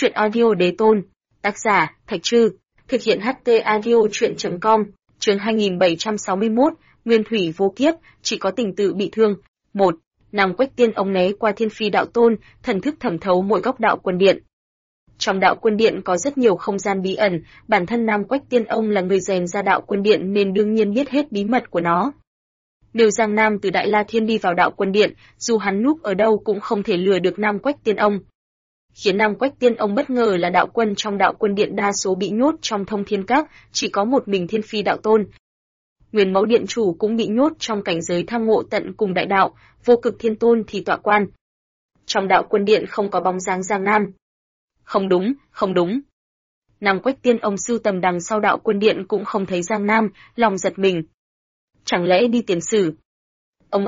Chuyện audio đế tôn. Tác giả, Thạch Trư. Thực hiện HT audio chuyện.com. Chương 2761, Nguyên thủy vô kiếp, chỉ có tình tự bị thương. 1. Nàng Quách Tiên ông né qua Thiên Phi đạo tôn, thần thức thẩm thấu mỗi góc đạo quân điện. Trong đạo quân điện có rất nhiều không gian bí ẩn, bản thân Nam Quách Tiên ông là người rèn ra đạo quân điện nên đương nhiên biết hết bí mật của nó. Nếu Giang Nam từ Đại La Thiên đi vào đạo quân điện, dù hắn núp ở đâu cũng không thể lừa được Nam Quách Tiên ông. Khiến Nam Quách Tiên ông bất ngờ là đạo quân trong đạo quân điện đa số bị nhốt trong Thông Thiên Các, chỉ có một mình Thiên Phi đạo tôn. Nguyên Mẫu điện chủ cũng bị nhốt trong cảnh giới tham ngộ tận cùng đại đạo, Vô Cực Thiên Tôn thì tọa quan. Trong đạo quân điện không có bóng dáng Giang Nam. Không đúng. Nam Quách Tiên ông sưu tầm đằng sau đạo quân điện cũng không thấy Giang Nam, lòng giật mình. Chẳng lẽ đi tiền sử? Ầm.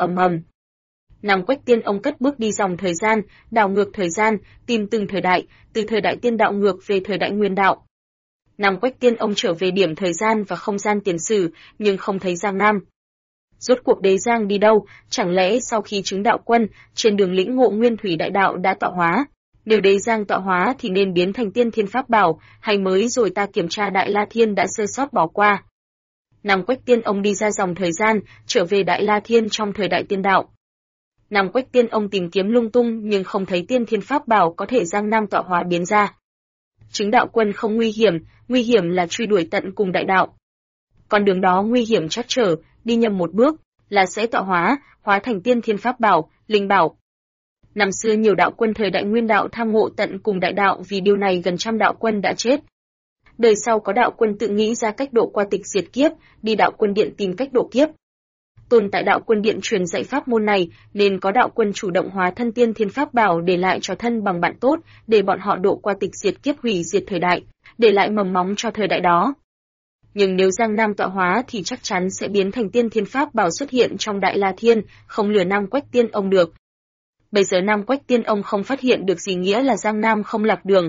Nam Quách Tiên ông cất bước đi dòng thời gian, đảo ngược thời gian, tìm từng thời đại, từ thời đại tiên đạo ngược về thời đại nguyên đạo. Nam Quách Tiên ông trở về điểm thời gian và không gian tiền sử, nhưng không thấy Giang Nam. Rốt cuộc Đế Giang đi đâu? Chẳng lẽ sau khi chứng đạo quân, trên đường lĩnh ngộ nguyên thủy đại đạo đã tọa hóa? Nếu Đế Giang tọa hóa thì nên biến thành tiên thiên pháp bảo, hay mới rồi ta kiểm tra Đại La Thiên đã sơ sót bỏ qua? Nam Quách Tiên ông đi ra dòng thời gian, trở về Đại La Thiên trong thời đại tiên đạo. Nam Quách Tiên ông tìm kiếm lung tung nhưng không thấy tiên thiên pháp bảo có thể Giang Nam tọa hóa biến ra. Chứng đạo quân không nguy hiểm là truy đuổi tận cùng đại đạo. Con đường đó nguy hiểm trắc trở, đi nhầm một bước là sẽ tọa hóa thành tiên thiên pháp bảo, linh bảo. Năm xưa nhiều đạo quân thời đại nguyên đạo tham ngộ tận cùng đại đạo, vì điều này gần trăm đạo quân đã chết. Đời sau có đạo quân tự nghĩ ra cách độ qua tịch diệt kiếp, đi đạo quân điện tìm cách độ kiếp. Tồn tại đạo quân điện truyền dạy pháp môn này, nên có đạo quân chủ động hóa thân tiên thiên pháp bảo để lại cho thân bằng bạn tốt, để bọn họ độ qua tịch diệt kiếp hủy diệt thời đại, để lại mầm móng cho thời đại đó. Nhưng nếu Giang Nam tọa hóa thì chắc chắn sẽ biến thành tiên thiên pháp bảo xuất hiện trong Đại La Thiên, không lừa Nam Quách Tiên ông được. Bây giờ Nam Quách Tiên ông không phát hiện được gì nghĩa là Giang Nam không lạc đường.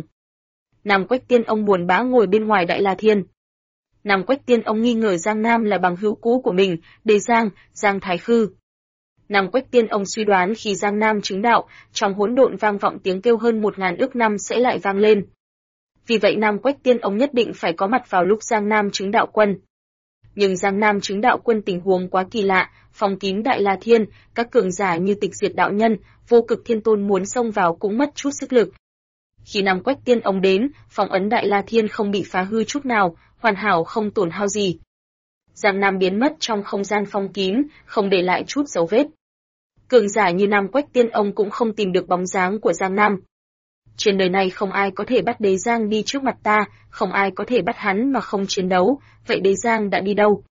Nam Quách Tiên ông buồn bã ngồi bên ngoài Đại La Thiên. Nam Quách Tiên ông nghi ngờ Giang Nam là bằng hữu cũ của mình, Đế Giang Thái Khư. Nam Quách Tiên ông suy đoán khi Giang Nam chứng đạo, trong hỗn độn vang vọng tiếng kêu hơn 1000 ước năm sẽ lại vang lên. Vì vậy Nam Quách Tiên ông nhất định phải có mặt vào lúc Giang Nam chứng đạo quân. Nhưng Giang Nam chứng đạo quân tình huống quá kỳ lạ, phong kín Đại La Thiên, các cường giả như Tịch Diệt đạo nhân, Vô Cực Thiên Tôn muốn xông vào cũng mất chút sức lực. Khi Nam Quách Tiên ông đến, phong ấn Đại La Thiên không bị phá hư chút nào, hoàn hảo không tổn hao gì. Giang Nam biến mất trong không gian phong kín, không để lại chút dấu vết. Cường giả như Nam Quách Tiên ông cũng không tìm được bóng dáng của Giang Nam. Trên đời này không ai có thể bắt Đế Giang đi trước mặt ta, không ai có thể bắt hắn mà không chiến đấu, vậy Đế Giang đã đi đâu?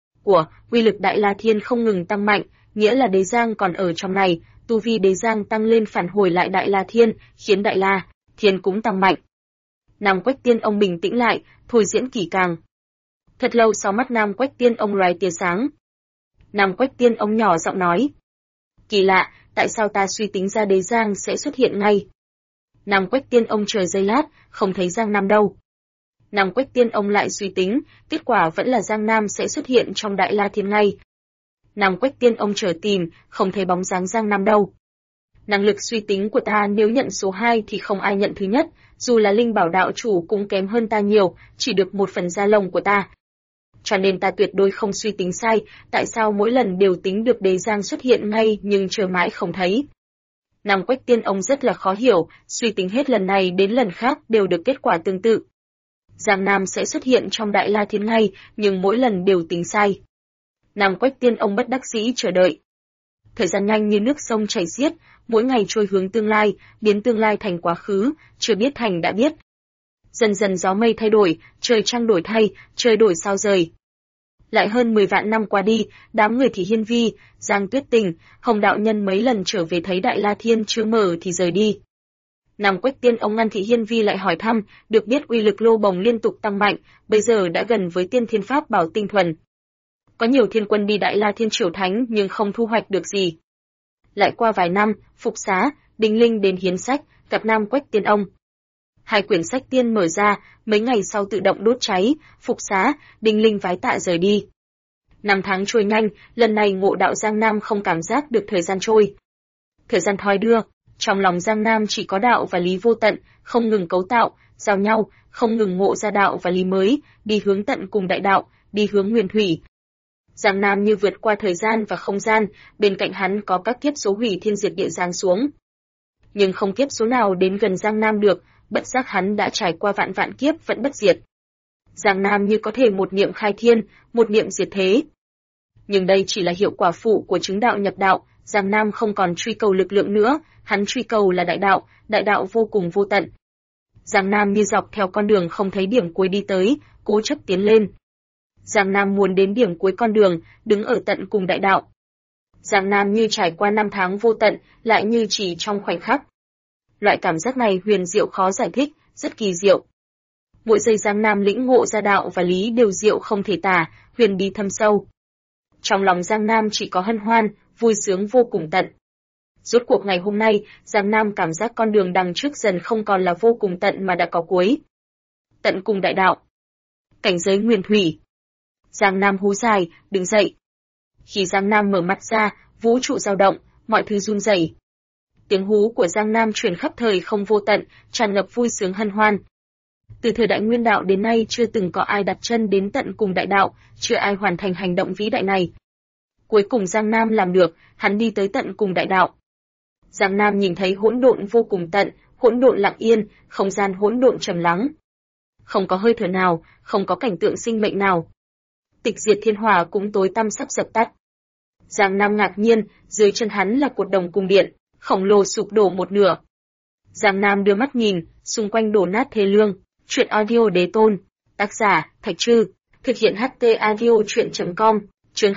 Uy lực Đại La Thiên không ngừng tăng mạnh, nghĩa là Đế Giang còn ở trong này, tu vi Đế Giang tăng lên phản hồi lại Đại La Thiên, khiến Đại La Thiên cũng tăng mạnh. Nam Quách Tiên ông bình tĩnh lại, thôi diễn kỹ càng. Thật lâu sau mắt Nam Quách Tiên ông lóe tia sáng. Nam Quách Tiên ông nhỏ giọng nói: Kỳ lạ, tại sao ta suy tính ra Đế Giang sẽ xuất hiện ngay? Nam Quách Tiên ông chờ giây lát, không thấy Giang Nam đâu. Nam Quách Tiên ông lại suy tính, kết quả vẫn là Giang Nam sẽ xuất hiện trong Đại La Thiên ngay. Nam Quách Tiên ông chờ tìm, không thấy bóng dáng Giang Nam đâu. Năng lực suy tính của ta nếu nhận số 2 thì không ai nhận thứ nhất, dù là Linh Bảo đạo chủ cũng kém hơn ta nhiều, chỉ được 1/4 da lông của ta. Cho nên ta tuyệt đối không suy tính sai, tại sao mỗi lần đều tính được Đế Giang xuất hiện ngay nhưng chờ mãi không thấy. Nam Quách Tiên ông rất là khó hiểu, suy tính hết lần này đến lần khác đều được kết quả tương tự. Giang Nam sẽ xuất hiện trong Đại La Thiên ngay, nhưng mỗi lần đều tính sai. Nam Quách Tiên ông bất đắc dĩ chờ đợi. Thời gian nhanh như nước sông chảy xiết, mỗi ngày trôi hướng tương lai, biến tương lai thành quá khứ, chưa biết thành đã biết. Dần dần gió mây thay đổi, trời trăng đổi thay, trời đổi sao rời. Lại hơn 10 vạn năm qua đi, đám người Thị Hiên Vi, Giang Tuyết Tình, Hồng đạo nhân mấy lần trở về thấy Đại La Thiên chưa mở thì rời đi. Nam Quách Tiên ông ngăn Thị Hiên Vi lại hỏi thăm, được biết uy lực lô bồng liên tục tăng mạnh, bây giờ đã gần với tiên thiên pháp bảo tinh thuần. Có nhiều thiên quân đi Đại La Thiên triều thánh nhưng không thu hoạch được gì. Lại qua vài năm, Phục Xá, Đinh Linh đến hiến sách, gặp Nam Quách Tiên ông. 2 quyển sách tiên mở ra, mấy ngày sau tự động đốt cháy, Phục Xá, Đinh Linh vái tạ rời đi. 5 tháng trôi nhanh, lần này ngộ đạo Giang Nam không cảm giác được thời gian trôi. Thời gian thoi đưa, Trong lòng Giang Nam chỉ có đạo và lý vô tận, không ngừng cấu tạo, giao nhau, không ngừng ngộ ra đạo và lý mới, đi hướng tận cùng đại đạo, đi hướng nguyên thủy. Giang Nam như vượt qua thời gian và không gian, bên cạnh hắn có các kiếp số hủy thiên diệt địa giáng xuống. Nhưng không kiếp số nào đến gần Giang Nam được, bất giác hắn đã trải qua vạn vạn kiếp vẫn bất diệt. Giang Nam như có thể một niệm khai thiên, một niệm diệt thế. Nhưng đây chỉ là hiệu quả phụ của chứng đạo nhập đạo, Giang Nam không còn truy cầu lực lượng nữa, hắn truy cầu là đại đạo vô cùng vô tận. Giang Nam như dọc theo con đường không thấy điểm cuối đi tới, cố chấp tiến lên. Giang Nam muốn đến điểm cuối con đường, đứng ở tận cùng đại đạo. Giang Nam như trải qua năm tháng vô tận, lại như chỉ trong khoảnh khắc. Loại cảm giác này huyền diệu khó giải thích, rất kỳ diệu. Mỗi giây Giang Nam lĩnh ngộ ra đạo và lý đều diệu không thể tả, huyền bí thâm sâu. Trong lòng Giang Nam chỉ có hân hoan, vui sướng vô cùng tận. Rốt cuộc ngày hôm nay, Giang Nam cảm giác con đường đằng trước dần không còn là vô cùng tận mà đã có cuối. Tận cùng đại đạo. Cảnh giới nguyên thủy. Giang Nam hú dài, đứng dậy. Khi Giang Nam mở mắt ra, vũ trụ dao động, mọi thứ run rẩy. Tiếng hú của Giang Nam truyền khắp thời không vô tận, tràn ngập vui sướng hân hoan. Từ thời đại nguyên đạo đến nay chưa từng có ai đặt chân đến tận cùng đại đạo, chưa ai hoàn thành hành động vĩ đại này. Cuối cùng Giang Nam làm được, hắn đi tới tận cùng đại đạo. Giang Nam nhìn thấy hỗn độn vô cùng tận, hỗn độn lặng yên, không gian hỗn độn trầm lắng. Không có hơi thở nào, không có cảnh tượng sinh mệnh nào. Tịch diệt thiên hỏa cũng tối tăm sắp dập tắt. Giang Nam ngạc nhiên, dưới chân hắn là cột đồng cung điện, khổng lồ sụp đổ một nửa. Giang Nam đưa mắt nhìn, xung quanh đổ nát thê lương. Truyện audio Đế Tôn, tác giả Thạch Trư, thực hiện HT audio truyện.com, chương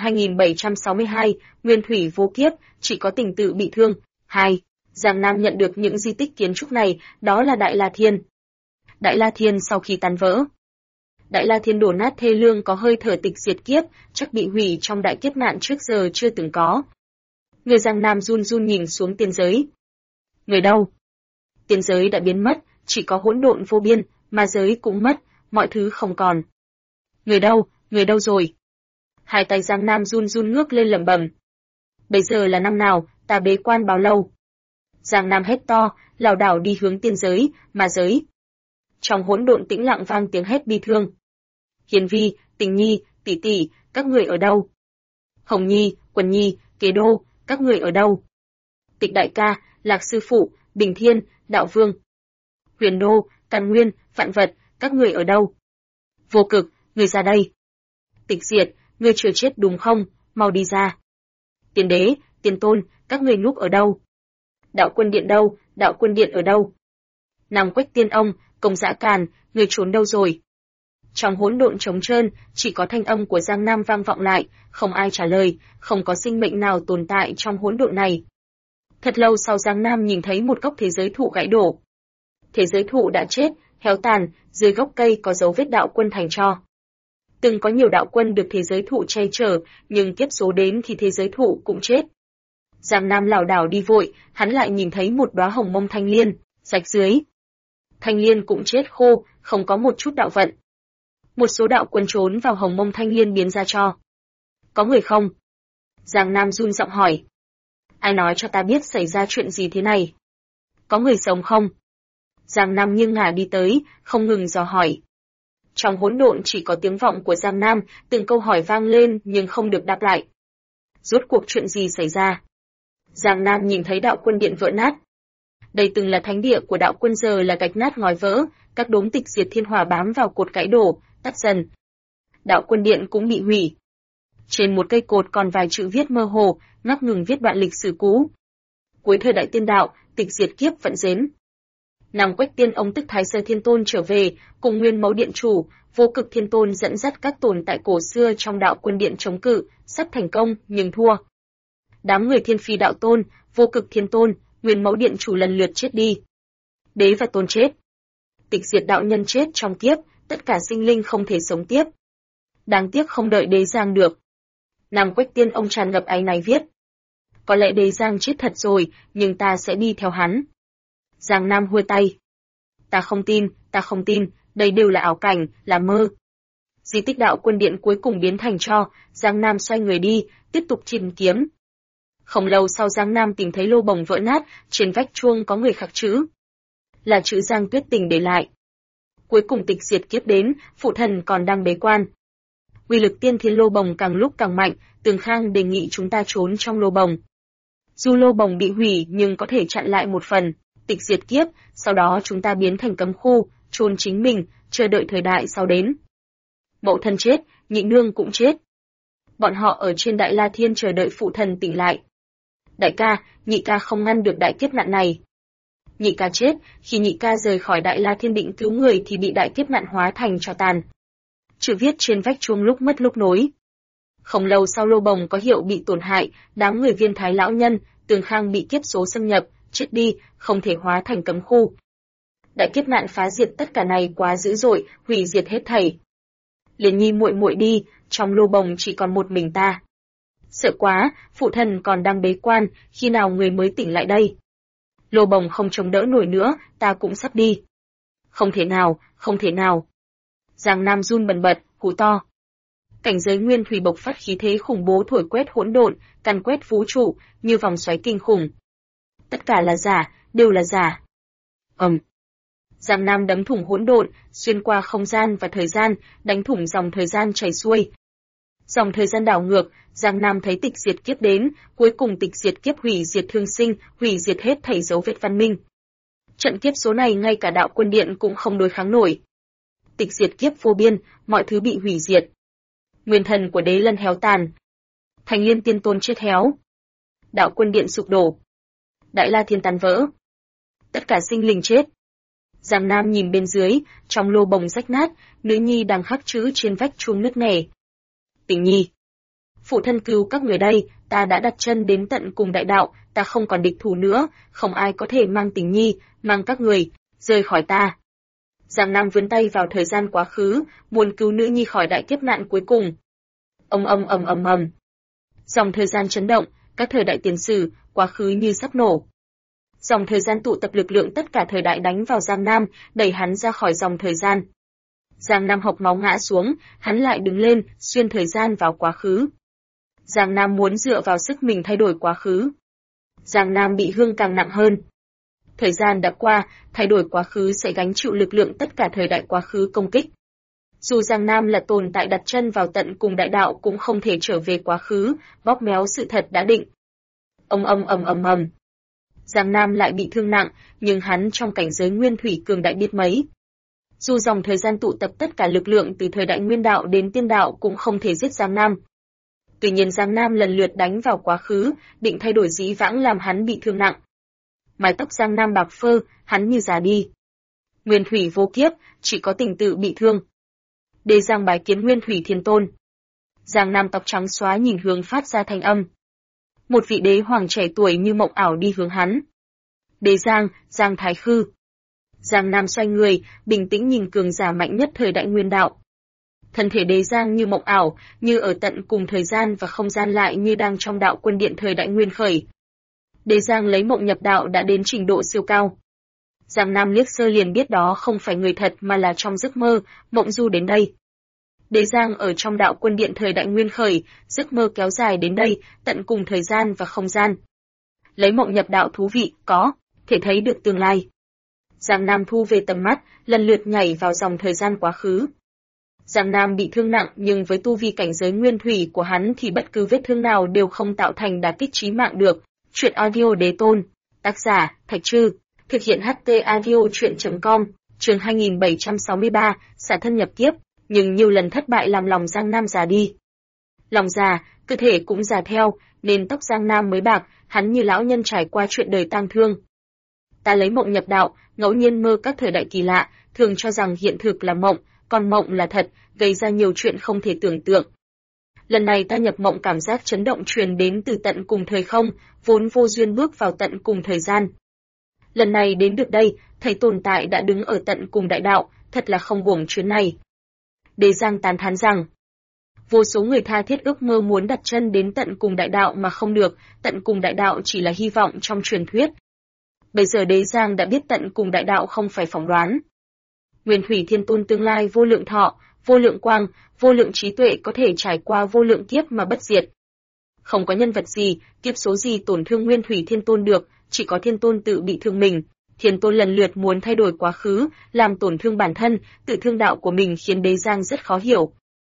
2762, Nguyên thủy vô kiếp, chỉ có tình tự bị thương. 2. Giang Nam nhận được những di tích kiến trúc này, đó là Đại La Thiên. Đại La Thiên sau khi tan vỡ. Đại La Thiên đổ nát thê lương có hơi thở tịch diệt kiếp, chắc bị hủy trong đại kiếp nạn trước giờ chưa từng có. Người Giang Nam run run nhìn xuống tiên giới. Người đâu? Tiên giới đã biến mất, chỉ có hỗn độn vô biên, ma giới cũng mất, mọi thứ không còn. Người đâu rồi? Hai tay Giang Nam run run ngước lên lẩm bẩm. Bây giờ là năm nào, ta bế quan bao lâu? Giang Nam hét to, lảo đảo đi hướng tiên giới, ma giới. Trong hỗn độn tĩnh lặng vang tiếng hét bi thương. Hiền Vi, Tình Nhi, tỷ tỷ, các người ở đâu? Hồng Nhi, Quần Nhi, Kế Đô, các người ở đâu? Tịch đại ca, Lạc sư phụ, Bình Thiên, Đạo Vương. Huyền Đô, Càn Nguyên, Vạn Vật, các người ở đâu? Vô Cực, người ra đây. Tịch Diệt, người chưa chết đúng không? Mau đi ra. Tiên Đế, Tiên Tôn, các người núp ở đâu? Đạo Quân Điện đâu? Đạo Quân Điện ở đâu? Nam Quách Tiên Ông, Công Dã Càn, người trốn đâu rồi? Trong hỗn độn trống trơn, chỉ có thanh âm của Giang Nam vang vọng lại, không ai trả lời, không có sinh mệnh nào tồn tại trong hỗn độn này. Thật lâu sau Giang Nam nhìn thấy một gốc thế giới thụ gãy đổ. Thế giới thụ đã chết, héo tàn, dưới gốc cây có dấu vết đạo quân thành tro. Từng có nhiều đạo quân được thế giới thụ che chở, nhưng kiếp số đến thì thế giới thụ cũng chết. Giang Nam lảo đảo đi vội, hắn lại nhìn thấy một đóa hồng mông thanh liên, rạch dưới. Thanh liên cũng chết khô, không có một chút đạo vận. Một số đạo quân trốn vào hồng mông thanh liên biến ra cho. Có người không? Giang Nam run giọng hỏi. Ai nói cho ta biết xảy ra chuyện gì thế này? Có người sống không? Giang Nam nghiêng ngả đi tới, không ngừng dò hỏi. Trong hỗn độn chỉ có tiếng vọng của Giang Nam, từng câu hỏi vang lên nhưng không được đáp lại. Rốt cuộc chuyện gì xảy ra? Giang Nam nhìn thấy đạo quân điện vỡ nát. Đây từng là thánh địa của đạo quân giờ là gạch nát ngói vỡ, các đốm tịch diệt thiên hỏa bám vào cột gãy đổ, tắt dần. Đạo quân điện cũng bị hủy. Trên một cây cột còn vài chữ viết mơ hồ, ngắc ngừng viết đoạn lịch sử cũ. Cuối thời đại tiên đạo, tịch diệt kiếp vận dến. Nam Quách Tiên Ông tức Thái Sơ Thiên Tôn trở về, cùng Nguyên Mẫu Điện Chủ, Vô Cực Thiên Tôn dẫn dắt các tồn tại cổ xưa trong đạo quân điện chống cự, sắp thành công nhưng thua. Đám người Thiên Phi Đạo Tôn, Vô Cực Thiên Tôn, Nguyên Mẫu Điện Chủ lần lượt chết đi. Đế và Tôn chết. Tịch diệt đạo nhân chết trong kiếp, tất cả sinh linh không thể sống tiếp. Đáng tiếc không đợi Đế Giang được. Nam Quách Tiên Ông tràn ngập áy náy viết. Có lẽ Đế Giang chết thật rồi, nhưng ta sẽ đi theo hắn. Giang Nam hua tay. Ta không tin, đây đều là ảo cảnh, là mơ. Di tích đạo quân điện cuối cùng biến thành tro, Giang Nam xoay người đi, tiếp tục tìm kiếm. Không lâu sau Giang Nam tìm thấy lô bồng vỡ nát, trên vách chuông có người khắc chữ. Là chữ Giang Tuyết Tình để lại. Cuối cùng tịch diệt kiếp đến, phụ thần còn đang bế quan. Uy lực tiên thiên lô bồng càng lúc càng mạnh, Tường Khang đề nghị chúng ta trốn trong lô bồng. Dù lô bồng bị hủy nhưng có thể chặn lại một phần, tịch diệt kiếp, sau đó chúng ta biến thành cấm khu, trôn chính mình, chờ đợi thời đại sau đến. Mẫu thân chết, nhị nương cũng chết. Bọn họ ở trên Đại La Thiên chờ đợi phụ thần tỉnh lại. Đại ca, nhị ca không ngăn được đại kiếp nạn này. Nhị ca chết, khi nhị ca rời khỏi Đại La Thiên định cứu người thì bị đại kiếp nạn hóa thành tro tàn. Chữ viết trên vách chuông lúc mất lúc nối. Không lâu sau lô bồng có hiệu bị tổn hại, đám người Viên Thái lão nhân, Tường Khang bị kiếp số xâm nhập, chết đi, không thể hóa thành cấm khu. Đại kiếp nạn phá diệt tất cả này quá dữ dội, hủy diệt hết thảy. Liền Nhi muội muội đi, trong lô bồng chỉ còn một mình ta. Sợ quá, phụ thần còn đang bế quan, khi nào người mới tỉnh lại đây? Lô bồng không chống đỡ nổi nữa, ta cũng sắp đi. Không thể nào, không thể nào. Giang Nam run bần bật, hú to. Cảnh giới nguyên thủy bộc phát khí thế khủng bố thổi quét hỗn độn, càn quét vũ trụ, như vòng xoáy kinh khủng. Tất cả là giả, đều là giả. Giang Nam đấm thủng hỗn độn, xuyên qua không gian và thời gian, đánh thủng dòng thời gian chảy xuôi. Dòng thời gian đảo ngược, Giang Nam thấy tịch diệt kiếp đến, cuối cùng tịch diệt kiếp hủy diệt thương sinh, hủy diệt hết thảy dấu vết văn minh. Trận kiếp số này ngay cả đạo quân điện cũng không đối kháng nổi. Tịch diệt kiếp vô biên, mọi thứ bị hủy diệt. Nguyên thần của Đế Lân héo tàn. Thành Liên Tiên Tôn chết héo. Đạo quân điện sụp đổ. Đại La Thiên tan vỡ. Tất cả sinh linh chết. Giang Nam nhìn bên dưới, trong lô bồng rách nát, nữ nhi đang khắc chữ trên vách chuông nứt nẻ. Tình nhi. Phụ thân cứu các người đây, ta đã đặt chân đến tận cùng đại đạo, ta không còn địch thủ nữa, không ai có thể mang tình nhi, mang các người, rời khỏi ta. Giang Nam vươn tay vào thời gian quá khứ, muốn cứu nữ nhi khỏi đại kiếp nạn cuối cùng. Ầm. Dòng thời gian chấn động, các thời đại tiền sử, quá khứ như sắp nổ. Dòng thời gian tụ tập lực lượng tất cả thời đại đánh vào Giang Nam, đẩy hắn ra khỏi dòng thời gian. Giang Nam hộc máu ngã xuống, hắn lại đứng lên, xuyên thời gian vào quá khứ. Giang Nam muốn dựa vào sức mình thay đổi quá khứ. Giang Nam bị thương càng nặng hơn. Thời gian đã qua, thay đổi quá khứ sẽ gánh chịu lực lượng tất cả thời đại quá khứ công kích. Dù Giang Nam là tồn tại đặt chân vào tận cùng đại đạo cũng không thể trở về quá khứ, bóp méo sự thật đã định. Ầm. Giang Nam lại bị thương nặng, nhưng hắn trong cảnh giới nguyên thủy cường đại biết mấy. Dù dòng thời gian tụ tập tất cả lực lượng từ thời đại nguyên đạo đến tiên đạo cũng không thể giết Giang Nam. Tuy nhiên Giang Nam lần lượt đánh vào quá khứ, định thay đổi dĩ vãng làm hắn bị thương nặng. Mái tóc Giang Nam bạc phơ, hắn như già đi. Nguyên thủy vô kiếp, chỉ có tình tự bị thương. Đế Giang bái kiến Nguyên thủy thiên tôn. Giang Nam tóc trắng xóa nhìn hướng phát ra thanh âm. Một vị đế hoàng trẻ tuổi như mộng ảo đi hướng hắn. Đế Giang, Giang Thái Khư. Giang Nam xoay người, bình tĩnh nhìn cường giả mạnh nhất thời đại nguyên đạo. Thân thể Đế Giang như mộng ảo, như ở tận cùng thời gian và không gian lại như đang trong đạo quân điện thời đại nguyên khởi. Đế Giang lấy mộng nhập đạo đã đến trình độ siêu cao. Giang Nam liếc sơ liền biết đó không phải người thật mà là trong giấc mơ, mộng du đến đây. Đế Giang ở trong đạo quân điện thời đại nguyên khởi, giấc mơ kéo dài đến đây, tận cùng thời gian và không gian. Lấy mộng nhập đạo thú vị, có, thể thấy được tương lai. Giang Nam thu về tầm mắt, lần lượt nhảy vào dòng thời gian quá khứ. Giang Nam bị thương nặng nhưng với tu vi cảnh giới nguyên thủy của hắn thì bất cứ vết thương nào đều không tạo thành đả kích chí mạng được. Truyện audio Đế Tôn, tác giả, Thạch Trư, thực hiện HT audio truyện.com, chương 2763, xả thân nhập kiếp, nhưng nhiều lần thất bại làm lòng Giang Nam già đi. Lòng già, cơ thể cũng già theo, nên tóc Giang Nam mới bạc, hắn như lão nhân trải qua chuyện đời tang thương. Ta lấy mộng nhập đạo, ngẫu nhiên mơ các thời đại kỳ lạ, thường cho rằng hiện thực là mộng, còn mộng là thật, gây ra nhiều chuyện không thể tưởng tượng. Lần này ta nhập mộng cảm giác chấn động truyền đến từ tận cùng thời không, vốn vô duyên bước vào tận cùng thời gian. Lần này đến được đây, thấy tồn tại đã đứng ở tận cùng đại đạo, thật là không uổng chuyến này. Đế Giang tán thán rằng, vô số người tha thiết ước mơ muốn đặt chân đến tận cùng đại đạo mà không được, tận cùng đại đạo chỉ là hy vọng trong truyền thuyết. Bây giờ Đế Giang đã biết tận cùng đại đạo không phải phỏng đoán. Nguyên thủy thiên tôn tương lai vô lượng thọ, vô lượng quang, vô lượng trí tuệ có thể trải qua vô lượng kiếp mà bất diệt. Không có nhân vật gì, kiếp số gì tổn thương Nguyên Thủy Thiên Tôn được, chỉ có Thiên Tôn tự bị thương mình. Thiên Tôn lần lượt muốn thay đổi quá khứ, làm tổn thương bản thân, tự thương đạo của mình khiến Đế Giang rất khó hiểu.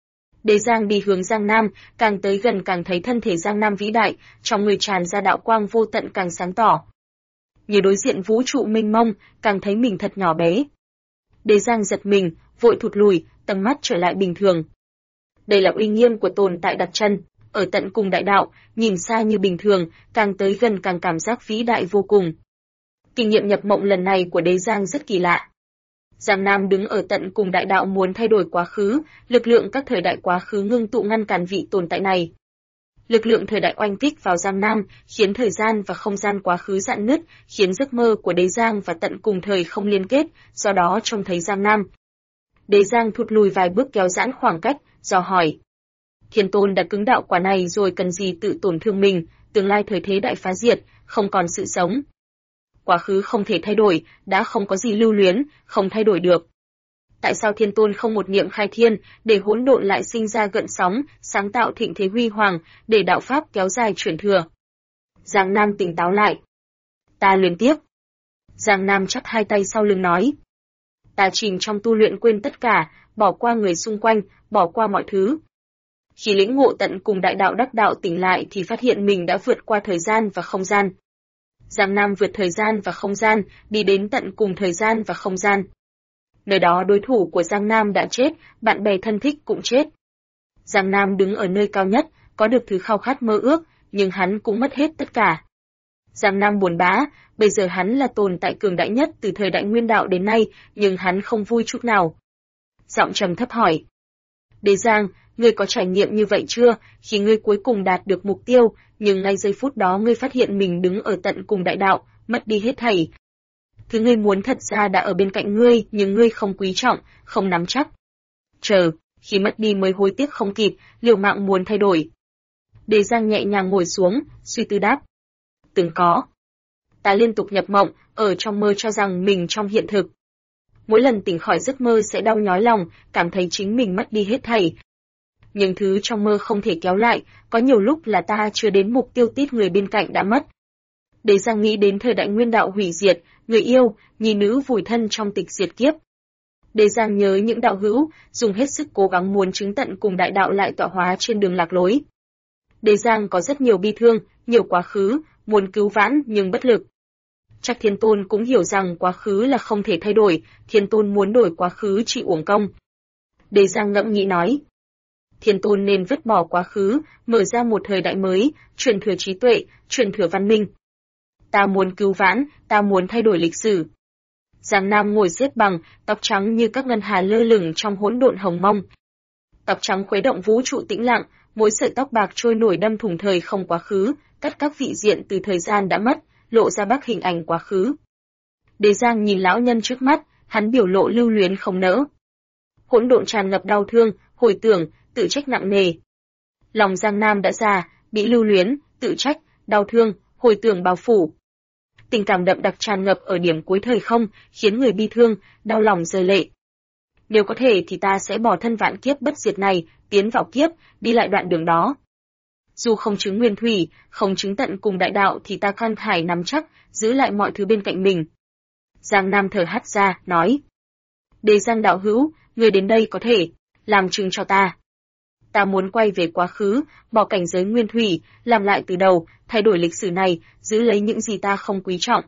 Đế Giang đi hướng Giang Nam, càng tới gần càng thấy thân thể Giang Nam vĩ đại, trong người tràn ra đạo quang vô tận càng sáng tỏ. Như đối diện vũ trụ mênh mông, càng thấy mình thật nhỏ bé. Đế Giang giật mình, vội thụt lùi, tầm mắt trở lại bình thường. Đây là uy nghiêm của tồn tại đặt chân, ở tận cùng đại đạo, nhìn xa như bình thường, càng tới gần càng cảm giác vĩ đại vô cùng. Kinh nghiệm nhập mộng lần này của Đế Giang rất kỳ lạ. Giang Nam đứng ở tận cùng đại đạo muốn thay đổi quá khứ, lực lượng các thời đại quá khứ ngưng tụ ngăn cản vị tồn tại này. Lực lượng thời đại oanh kích vào Giang Nam, khiến thời gian và không gian quá khứ rạn nứt, khiến giấc mơ của Đế Giang và tận cùng thời không liên kết, do đó trông thấy Giang Nam. Đế Giang thụt lùi vài bước kéo giãn khoảng cách, dò hỏi. Thiên Tôn đã cứng đạo quả này rồi cần gì tự tổn thương mình, tương lai thời thế đại phá diệt, không còn sự sống. Quá khứ không thể thay đổi, đã không có gì lưu luyến, không thay đổi được. Tại sao Thiên Tôn không một niệm khai thiên, để hỗn độn lại sinh ra gợn sóng, sáng tạo thịnh thế huy hoàng, để đạo pháp kéo dài chuyển thừa? Giang Nam tỉnh táo lại. Ta luyện tiếp. Giang Nam chắp hai tay sau lưng nói. Ta chìm trong tu luyện quên tất cả, bỏ qua người xung quanh, bỏ qua mọi thứ. Khi lĩnh ngộ tận cùng đại đạo đắc đạo tỉnh lại thì phát hiện mình đã vượt qua thời gian và không gian. Giang Nam vượt thời gian và không gian, đi đến tận cùng thời gian và không gian. Nơi đó đối thủ của Giang Nam đã chết, bạn bè thân thích cũng chết. Giang Nam đứng ở nơi cao nhất, có được thứ khao khát mơ ước, nhưng hắn cũng mất hết tất cả. Giang Nam buồn bã, bây giờ hắn là tồn tại cường đại nhất từ thời đại nguyên đạo đến nay, nhưng hắn không vui chút nào. Giọng trầm thấp hỏi. Đế Giang, ngươi có trải nghiệm như vậy chưa, khi ngươi cuối cùng đạt được mục tiêu, nhưng ngay giây phút đó ngươi phát hiện mình đứng ở tận cùng đại đạo, mất đi hết thảy. Thứ ngươi muốn thật ra đã ở bên cạnh ngươi, nhưng ngươi không quý trọng, không nắm chắc. Chờ, khi mất đi mới hối tiếc không kịp, liều mạng muốn thay đổi. Đế Giang nhẹ nhàng ngồi xuống, suy tư đáp. Từng có. Ta liên tục nhập mộng, ở trong mơ cho rằng mình trong hiện thực. Mỗi lần tỉnh khỏi giấc mơ sẽ đau nhói lòng, cảm thấy chính mình mất đi hết thảy. Nhưng thứ trong mơ không thể kéo lại, có nhiều lúc là ta chưa đến mục tiêu tít người bên cạnh đã mất. Đế Giang nghĩ đến thời đại nguyên đạo hủy diệt, người yêu, nhi nữ vùi thân trong tịch diệt kiếp. Đế Giang nhớ những đạo hữu, dùng hết sức cố gắng muốn chứng tận cùng đại đạo lại tọa hóa trên đường lạc lối. Đế Giang có rất nhiều bi thương, nhiều quá khứ, muốn cứu vãn nhưng bất lực. Chắc Thiên Tôn cũng hiểu rằng quá khứ là không thể thay đổi, Thiên Tôn muốn đổi quá khứ chỉ uổng công. Đế Giang ngẫm nghĩ nói. Thiên Tôn nên vứt bỏ quá khứ, mở ra một thời đại mới, truyền thừa trí tuệ, truyền thừa văn minh. Ta muốn cứu vãn, ta muốn thay đổi lịch sử. Giang Nam ngồi xếp bằng, tóc trắng như các ngân hà lơ lửng trong hỗn độn hồng mông. Tóc trắng khuấy động vũ trụ tĩnh lặng, mỗi sợi tóc bạc trôi nổi đâm thủng thời không quá khứ, cắt các vị diện từ thời gian đã mất, lộ ra bắc hình ảnh quá khứ. Đế Giang nhìn lão nhân trước mắt, hắn biểu lộ lưu luyến không nỡ. Hỗn độn tràn ngập đau thương, hồi tưởng, tự trách nặng nề. Lòng Giang Nam đã già, bị lưu luyến, tự trách, đau thương, hồi tưởng bao phủ. Tình cảm đậm đặc tràn ngập ở điểm cuối thời không, khiến người bi thương, đau lòng rơi lệ. Nếu có thể thì ta sẽ bỏ thân vạn kiếp bất diệt này, tiến vào kiếp, đi lại đoạn đường đó. Dù không chứng nguyên thủy, không chứng tận cùng đại đạo thì ta can hải nắm chắc, giữ lại mọi thứ bên cạnh mình. Giang Nam thở hắt ra, nói. Đế Giang đạo hữu, người đến đây có thể, làm chứng cho ta. Ta muốn quay về quá khứ, bỏ cảnh giới nguyên thủy, làm lại từ đầu, thay đổi lịch sử này, giữ lấy những gì ta không quý trọng.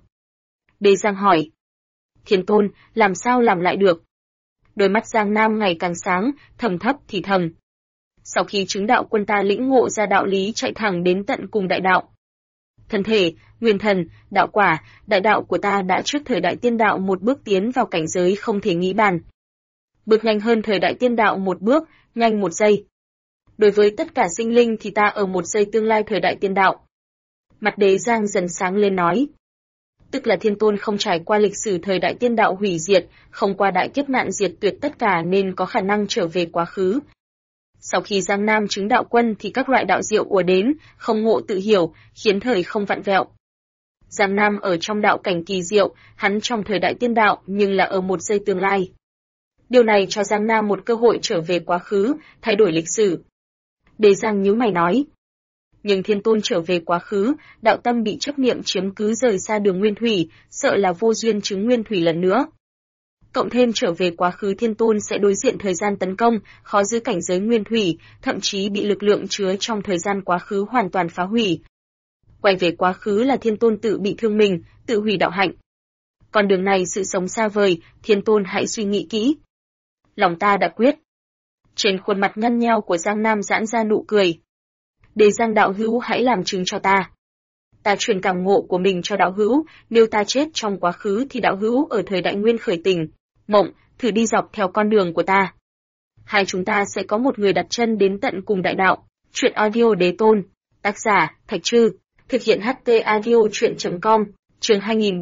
Đế Giang hỏi. Thiên Tôn, làm sao làm lại được? Đôi mắt Giang Nam ngày càng sáng, thầm thấp thì thầm. Sau khi chứng đạo quân ta lĩnh ngộ ra đạo lý chạy thẳng đến tận cùng đại đạo. Thân thể, nguyên thần, đạo quả, đại đạo của ta đã trước thời đại tiên đạo một bước tiến vào cảnh giới không thể nghĩ bàn. Bước nhanh hơn thời đại tiên đạo một bước, nhanh một giây. Đối với tất cả sinh linh thì ta ở một giây tương lai thời đại tiên đạo. Mặt Đế Giang dần sáng lên nói. Tức là Thiên Tôn không trải qua lịch sử thời đại tiên đạo hủy diệt, không qua đại kiếp nạn diệt tuyệt tất cả nên có khả năng trở về quá khứ. Sau khi Giang Nam chứng đạo quân thì các loại đạo diệu ùa đến, không ngộ tự hiểu, khiến thời không vặn vẹo. Giang Nam ở trong đạo cảnh kỳ diệu, hắn trong thời đại tiên đạo nhưng là ở một giây tương lai. Điều này cho Giang Nam một cơ hội trở về quá khứ, thay đổi lịch sử. Đế Giang nhíu mày nói. nhưng Thiên Tôn trở về quá khứ, đạo tâm bị chấp niệm chiếm cứ rời xa đường nguyên thủy, sợ là vô duyên chứng nguyên thủy lần nữa. Cộng thêm trở về quá khứ Thiên Tôn sẽ đối diện thời gian tấn công, khó giữ cảnh giới nguyên thủy, thậm chí bị lực lượng chứa trong thời gian quá khứ hoàn toàn phá hủy. Quay về quá khứ là Thiên Tôn tự bị thương mình, tự hủy đạo hạnh. Con đường này sự sống xa vời, Thiên Tôn hãy suy nghĩ kỹ. Lòng ta đã quyết. Trên khuôn mặt nhăn nheo của Giang Nam giãn ra nụ cười. Để Giang đạo hữu hãy làm chứng cho ta. Ta truyền cảm ngộ của mình cho đạo hữu, nếu ta chết trong quá khứ thì đạo hữu ở thời đại nguyên khởi tỉnh, mộng, thử đi dọc theo con đường của ta. Hai chúng ta sẽ có một người đặt chân đến tận cùng đại đạo. Truyện audio Đế Tôn. Tác giả, Thạch Trư. Thực hiện HT audio truyện.com. Chương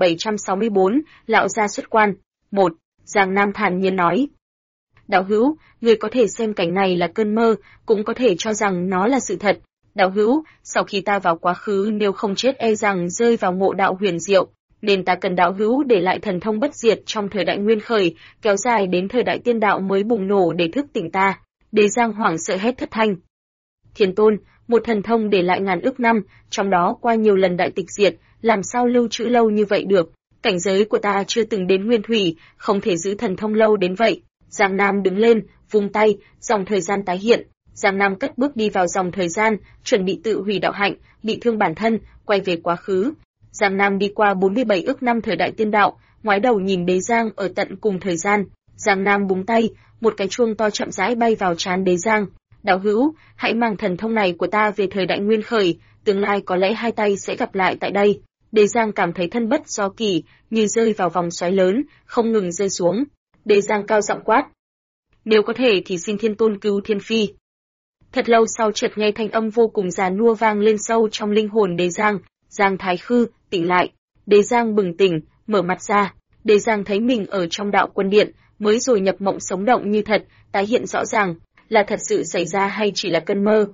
2764, Lão gia xuất quan. 1. Giang Nam thản nhiên nói. Đạo hữu, người có thể xem cảnh này là cơn mơ, cũng có thể cho rằng nó là sự thật. Đạo hữu, sau khi ta vào quá khứ nếu không chết e rằng rơi vào ngộ đạo huyền diệu, nên ta cần đạo hữu để lại thần thông bất diệt trong thời đại nguyên khởi, kéo dài đến thời đại tiên đạo mới bùng nổ để thức tỉnh ta. Đế Giang hoảng sợ hét thất thanh. Thiên Tôn, một thần thông để lại ngàn ức năm, trong đó qua nhiều lần đại tịch diệt, làm sao lưu trữ lâu như vậy được? Cảnh giới của ta chưa từng đến nguyên thủy, không thể giữ thần thông lâu đến vậy. Giang Nam đứng lên, vung tay, dòng thời gian tái hiện. Giang Nam cất bước đi vào dòng thời gian, chuẩn bị tự hủy đạo hạnh, bị thương bản thân, quay về quá khứ. Giang Nam đi qua 47 ức năm thời đại tiên đạo, ngoái đầu nhìn Đế Giang ở tận cùng thời gian. Giang Nam búng tay, một cái chuông to chậm rãi bay vào trán Đế Giang. Đạo hữu, hãy mang thần thông này của ta về thời đại nguyên khởi, tương lai có lẽ hai tay sẽ gặp lại tại đây. Đế Giang cảm thấy thân bất do kỷ, như rơi vào vòng xoáy lớn, không ngừng rơi xuống. Đế Giang cao giọng quát. Nếu có thể thì xin Thiên Tôn cứu Thiên Phi. Thật lâu sau chợt nghe thanh âm vô cùng già nua vang lên sâu trong linh hồn Đế Giang. Giang Thái Khư, tỉnh lại. Đế Giang bừng tỉnh, mở mặt ra. Đế Giang thấy mình ở trong đạo quân điện, mới rồi nhập mộng sống động như thật, tái hiện rõ ràng, là thật sự xảy ra hay chỉ là cơn mơ.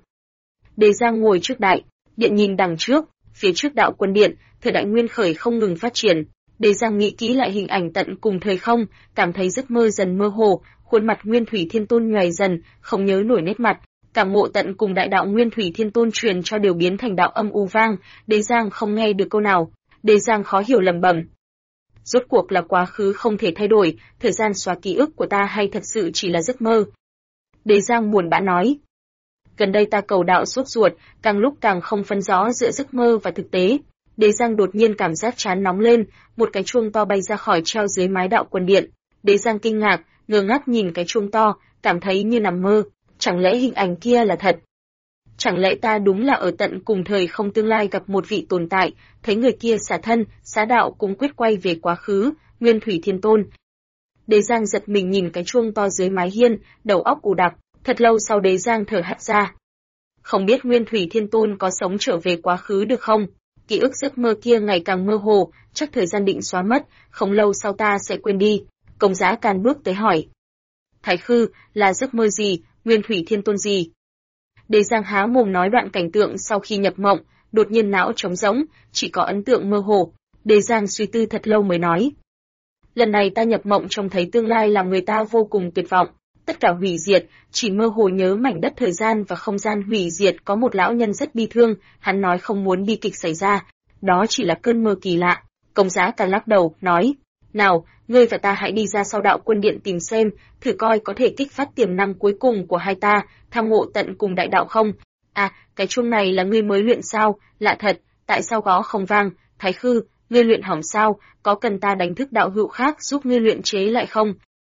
Đế Giang ngồi trước đại điện nhìn đằng trước, phía trước đạo quân điện, thời đại nguyên khởi không ngừng phát triển. Đế Giang nghĩ kỹ lại hình ảnh tận cùng thời không, cảm thấy giấc mơ dần mơ hồ, khuôn mặt Nguyên Thủy Thiên Tôn nhoài dần, không nhớ nổi nét mặt. Cảm ngộ tận cùng đại đạo Nguyên Thủy Thiên Tôn truyền cho đều biến thành đạo âm u vang, Đế Giang không nghe được câu nào. Đế Giang khó hiểu lẩm bẩm. Rốt cuộc là quá khứ không thể thay đổi, thời gian xóa ký ức của ta hay thật sự chỉ là giấc mơ? Đế Giang buồn bã nói. Gần đây ta cầu đạo sốt ruột, càng lúc càng không phân rõ giữa giấc mơ và thực tế. Đế Giang đột nhiên cảm giác trán nóng lên, một cái chuông to bay ra khỏi treo dưới mái đạo quân điện. Đế Giang kinh ngạc, ngơ ngác nhìn cái chuông to, cảm thấy như nằm mơ. Chẳng lẽ hình ảnh kia là thật? Chẳng lẽ ta đúng là ở tận cùng thời không tương lai gặp một vị tồn tại, thấy người kia xả thân, xá đạo cũng quyết quay về quá khứ, Nguyên Thủy Thiên Tôn. Đế Giang giật mình nhìn cái chuông to dưới mái hiên, đầu óc ù đặc, thật lâu sau Đế Giang thở hắt ra. Không biết Nguyên Thủy Thiên Tôn có sống trở về quá khứ được không? Ký ức giấc mơ kia ngày càng mơ hồ, chắc thời gian định xóa mất, không lâu sau ta sẽ quên đi. Công Giá Càn bước tới hỏi. Thái Khư, là giấc mơ gì, Nguyên Thủy Thiên Tôn gì? Đế Giang há mồm nói đoạn cảnh tượng sau khi nhập mộng, đột nhiên não trống rỗng, chỉ có ấn tượng mơ hồ. Đế Giang suy tư thật lâu mới nói. Lần này ta nhập mộng trông thấy tương lai làm người ta vô cùng tuyệt vọng, tất cả hủy diệt, chỉ mơ hồ nhớ mảnh đất thời gian và không gian hủy diệt. Có một lão nhân rất bi thương, hắn nói không muốn bi kịch xảy ra, đó chỉ là cơn mơ kỳ lạ. Công Giá Càn lắc đầu, nói, nào, ngươi và ta hãy đi ra sau đạo quân điện tìm xem, thử coi có thể kích phát tiềm năng cuối cùng của hai ta, tham ngộ tận cùng đại đạo không. À, cái chuông này là ngươi mới luyện sao, lạ thật, tại sao gõ không vang? Thái Khư, ngươi luyện hỏng sao, có cần ta đánh thức đạo hữu khác giúp ngươi luyện chế lại không?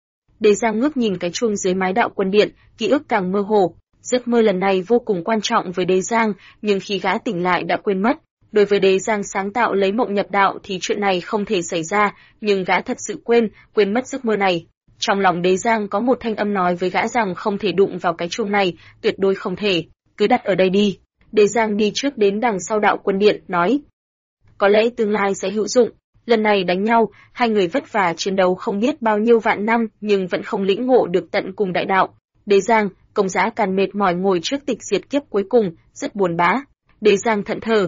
Đế Giang ngước nhìn cái chuông dưới mái đạo quân điện, ký ức càng mơ hồ. Giấc mơ lần này vô cùng quan trọng với Đế Giang, nhưng khi gã tỉnh lại đã quên mất. Đối với Đế Giang sáng tạo lấy mộng nhập đạo thì chuyện này không thể xảy ra, nhưng gã thật sự quên mất giấc mơ này. Trong lòng Đế Giang có một thanh âm nói với gã rằng không thể đụng vào cái chuông này, tuyệt đối không thể, cứ đặt ở đây đi. Đế Giang đi trước đến đằng sau đạo quân điện, nói. Có lẽ tương lai sẽ hữu dụng. Lần này đánh nhau, hai người vất vả chiến đấu không biết bao nhiêu vạn năm nhưng vẫn không lĩnh ngộ được tận cùng đại đạo. Đế Giang, Công Giá Càn mệt mỏi ngồi trước tịch diệt kiếp cuối cùng, rất buồn bã. Đế Giang thẫn thờ.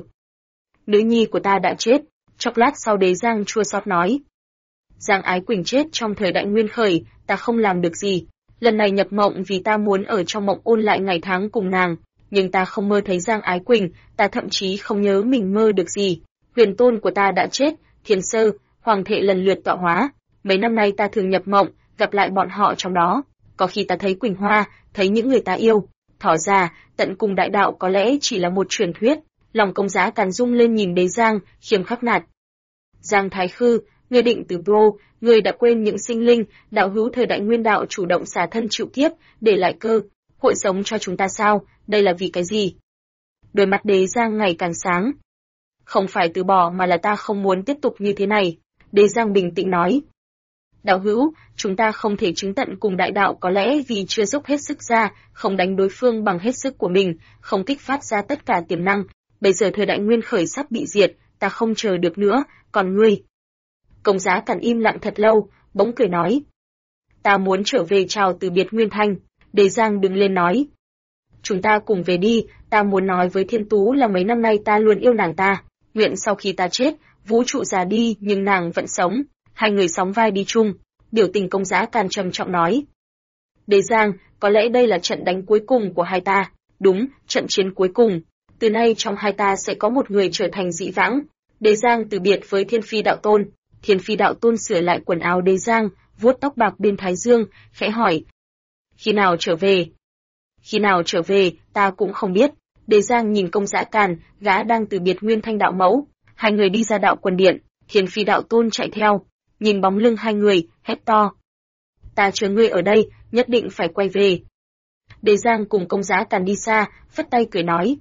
Nữ nhi của ta đã chết. Chốc lát sau Đế Giang chua xót nói. Giang Ái Quỳnh chết trong thời đại nguyên khởi, ta không làm được gì. Lần này nhập mộng vì ta muốn ở trong mộng ôn lại ngày tháng cùng nàng. nhưng ta không mơ thấy Giang Ái Quỳnh, ta thậm chí không nhớ mình mơ được gì. Huyền tôn của ta đã chết, Thiên Sơ, Hoàng thệ lần lượt tọa hóa. Mấy năm nay ta thường nhập mộng, gặp lại bọn họ trong đó. Có khi ta thấy Quỳnh Hoa, thấy những người ta yêu. Thỏ ra, tận cùng đại đạo có lẽ chỉ là một truyền thuyết. Lòng Công Giá Càn rung lên nhìn Đế Giang, khiêm khắc nạt. Giang Thái Khư, ngươi định từ đâu? Ngươi đã quên những sinh linh, đạo hữu thời đại nguyên đạo chủ động xả thân chịu kiếp, để lại cơ hội sống cho chúng ta sao? Đây là vì cái gì? Đôi mắt Đế Giang ngày càng sáng. Không phải từ bỏ mà là ta không muốn tiếp tục như thế này. Đế Giang bình tĩnh nói. Đạo hữu, chúng ta không thể chứng tận cùng đại đạo có lẽ vì chưa dốc hết sức ra, không đánh đối phương bằng hết sức của mình, không kích phát ra tất cả tiềm năng. Bây giờ thời đại nguyên khởi sắp bị diệt, ta không chờ được nữa, còn ngươi? Công Giá Càn im lặng thật lâu, bỗng cười nói. Ta muốn trở về chào từ biệt Nguyên Thanh. Đế Giang đứng lên nói. Chúng ta cùng về đi, ta muốn nói với Thiên Tú là mấy năm nay ta luôn yêu nàng ta. Nguyện sau khi ta chết, vũ trụ già đi nhưng nàng vẫn sống. Hai người sóng vai đi chung. Biểu tình Công Giá Càn trầm trọng nói. Đế Giang, có lẽ đây là trận đánh cuối cùng của hai ta. Đúng, trận chiến cuối cùng. Từ nay trong hai ta sẽ có một người trở thành dĩ vãng. Đế Giang từ biệt với Thiên Phi Đạo Tôn. Thiên Phi Đạo Tôn sửa lại quần áo Đế Giang, vuốt tóc bạc bên thái dương, khẽ hỏi. Khi nào trở về? Khi nào trở về, ta cũng không biết. Đế Giang nhìn Công Giá Càn, gã đang từ biệt Nguyên Thanh đạo mẫu. Hai người đi ra đạo quần điện, Thiên Phi Đạo Tôn chạy theo. Nhìn bóng lưng hai người, hét to. Ta chờ ngươi ở đây, nhất định phải quay về. Đế Giang cùng Công Giá Càn đi xa, phất tay cười nói.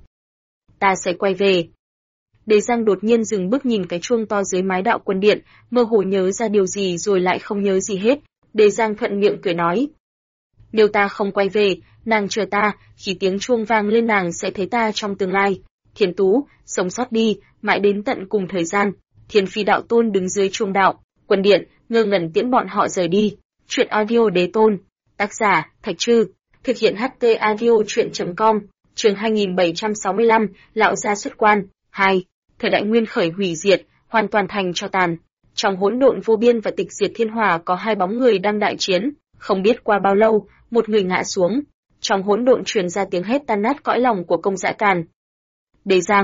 Ta sẽ quay về. Đế Giang đột nhiên dừng bước nhìn cái chuông to dưới mái đạo quân điện, mơ hồ nhớ ra điều gì rồi lại không nhớ gì hết. Đế Giang thuận miệng cười nói. Nếu ta không quay về, nàng chờ ta, khi tiếng chuông vang lên nàng sẽ thấy ta trong tương lai. Thiên Tú, sống sót đi, mãi đến tận cùng thời gian. Thiên Phi Đạo Tôn đứng dưới chuông đạo, quân điện, ngơ ngẩn tiễn bọn họ rời đi. Truyện audio Đế Tôn. Tác giả, Thạch Trư. Thực hiện HT audio truyện.com. Chương 2765, Lão gia xuất quan. 2. Thời đại nguyên khởi hủy diệt, hoàn toàn thành tro tàn. Trong hỗn độn vô biên và tịch diệt thiên hỏa có hai bóng người đang đại chiến, không biết qua bao lâu, một người ngã xuống. Trong hỗn độn truyền ra tiếng hét tan nát cõi lòng của Công Giá Càn. Đế Giang.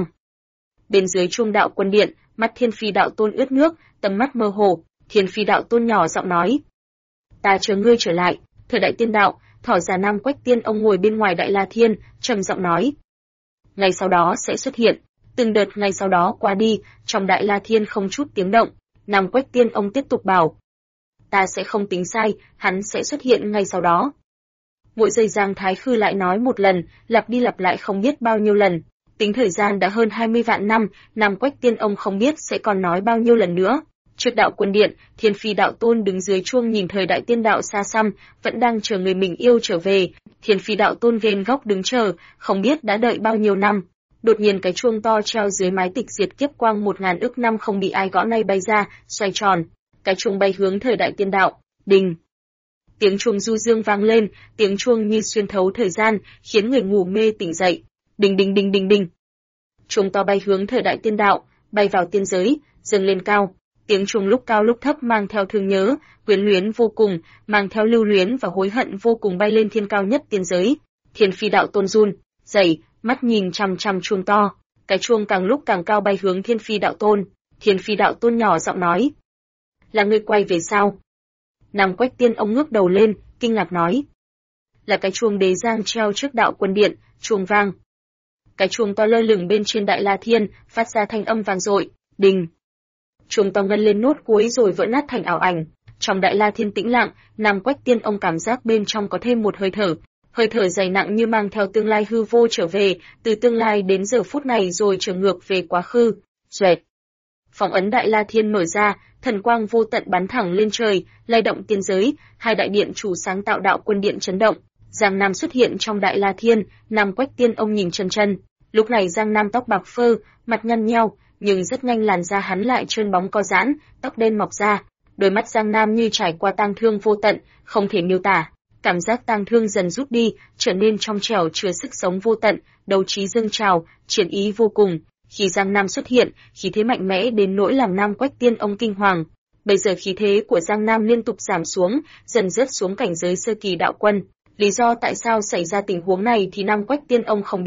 Bên dưới chuông đạo quân điện, mắt Thiên Phi Đạo Tôn ướt nước, tầm mắt mơ hồ, Thiên Phi Đạo Tôn nhỏ giọng nói: "Ta chờ ngươi trở lại." Thời đại tiên đạo, Thỏ già Nam Quách Tiên ông ngồi bên ngoài Đại La Thiên, trầm giọng nói: "Ngày sau đó sẽ xuất hiện." Từng đợt ngày sau đó qua đi, trong Đại La Thiên không chút tiếng động, Nam Quách Tiên ông tiếp tục bảo: "Ta sẽ không tính sai, hắn sẽ xuất hiện ngay sau đó." Mỗi giây Giang Thái Khư lại nói một lần, lặp đi lặp lại không biết bao nhiêu lần. Tính thời gian đã hơn 20 vạn năm, Nam Quách Tiên ông không biết sẽ còn nói bao nhiêu lần nữa. Trước đạo quân điện, Thiên Phi Đạo Tôn đứng dưới chuông nhìn thời đại tiên đạo xa xăm, vẫn đang chờ người mình yêu trở về. Thiên Phi Đạo Tôn ghen góc đứng chờ, không biết đã đợi bao nhiêu năm. Đột nhiên cái chuông to treo dưới mái tịch diệt kiếp quang 1000 ức năm không bị ai gõ nay bay ra, xoay tròn. Cái chuông bay hướng thời đại tiên đạo. Đình. Tiếng chuông du dương vang lên, tiếng chuông như xuyên thấu thời gian, khiến người ngủ mê tỉnh dậy. Đình đình đình đình đình. Chuông to bay hướng thời đại tiên đạo, bay vào tiên giới, dâng lên cao. Tiếng chuông lúc cao lúc thấp mang theo thương nhớ, quyến luyến vô cùng, mang theo lưu luyến và hối hận vô cùng bay lên thiên cao nhất tiên giới. Thiên Phi Đạo Tôn run rẩy, mắt nhìn chằm chằm chuông to. Cái chuông càng lúc càng cao bay hướng Thiên Phi Đạo Tôn. Thiên Phi Đạo Tôn nhỏ giọng nói: "Là ngươi quay về sao?" Nam Quách Tiên ông ngước đầu lên, kinh ngạc nói: "Là cái chuông Đế Giang treo trước đạo quân điện." Chuông vang. Cái chuông to lơ lửng bên trên Đại La Thiên, phát ra thanh âm vang dội, đình. Chuông to ngân lên nốt cuối rồi vỡ nát thành ảo ảnh. Trong Đại La Thiên tĩnh lặng, Nam Quách Tiên ông cảm giác bên trong có thêm một hơi thở dày nặng như mang theo tương lai hư vô trở về, từ tương lai đến giờ phút này rồi trở ngược về quá khứ. Xoẹt. Phong ấn Đại La Thiên mở ra, thần quang vô tận bắn thẳng lên trời, lay động tiên giới, hai đại điện chủ sáng tạo đạo quân điện chấn động. Giang Nam xuất hiện trong Đại La Thiên, Nam Quách Tiên ông nhìn chân chân. Lúc này Giang Nam tóc bạc phơ, mặt nhăn nheo, nhưng rất nhanh làn da hắn lại trơn bóng co giãn, tóc đen mọc ra. Đôi mắt Giang Nam như trải qua tang thương vô tận, không thể miêu tả. Cảm giác tang thương dần rút đi, trở nên trong trẻo chứa sức sống vô tận, đấu trí dâng trào, chiến ý vô cùng. Khi Giang Nam xuất hiện, khí thế mạnh mẽ đến nỗi làm Nam Quách Tiên ông kinh hoàng. Bây giờ khí thế của Giang Nam liên tục giảm xuống, dần rớt xuống cảnh giới sơ kỳ đạo quân. Lý do tại sao xảy ra tình huống này thì Nam Quách Tiên ông không biết,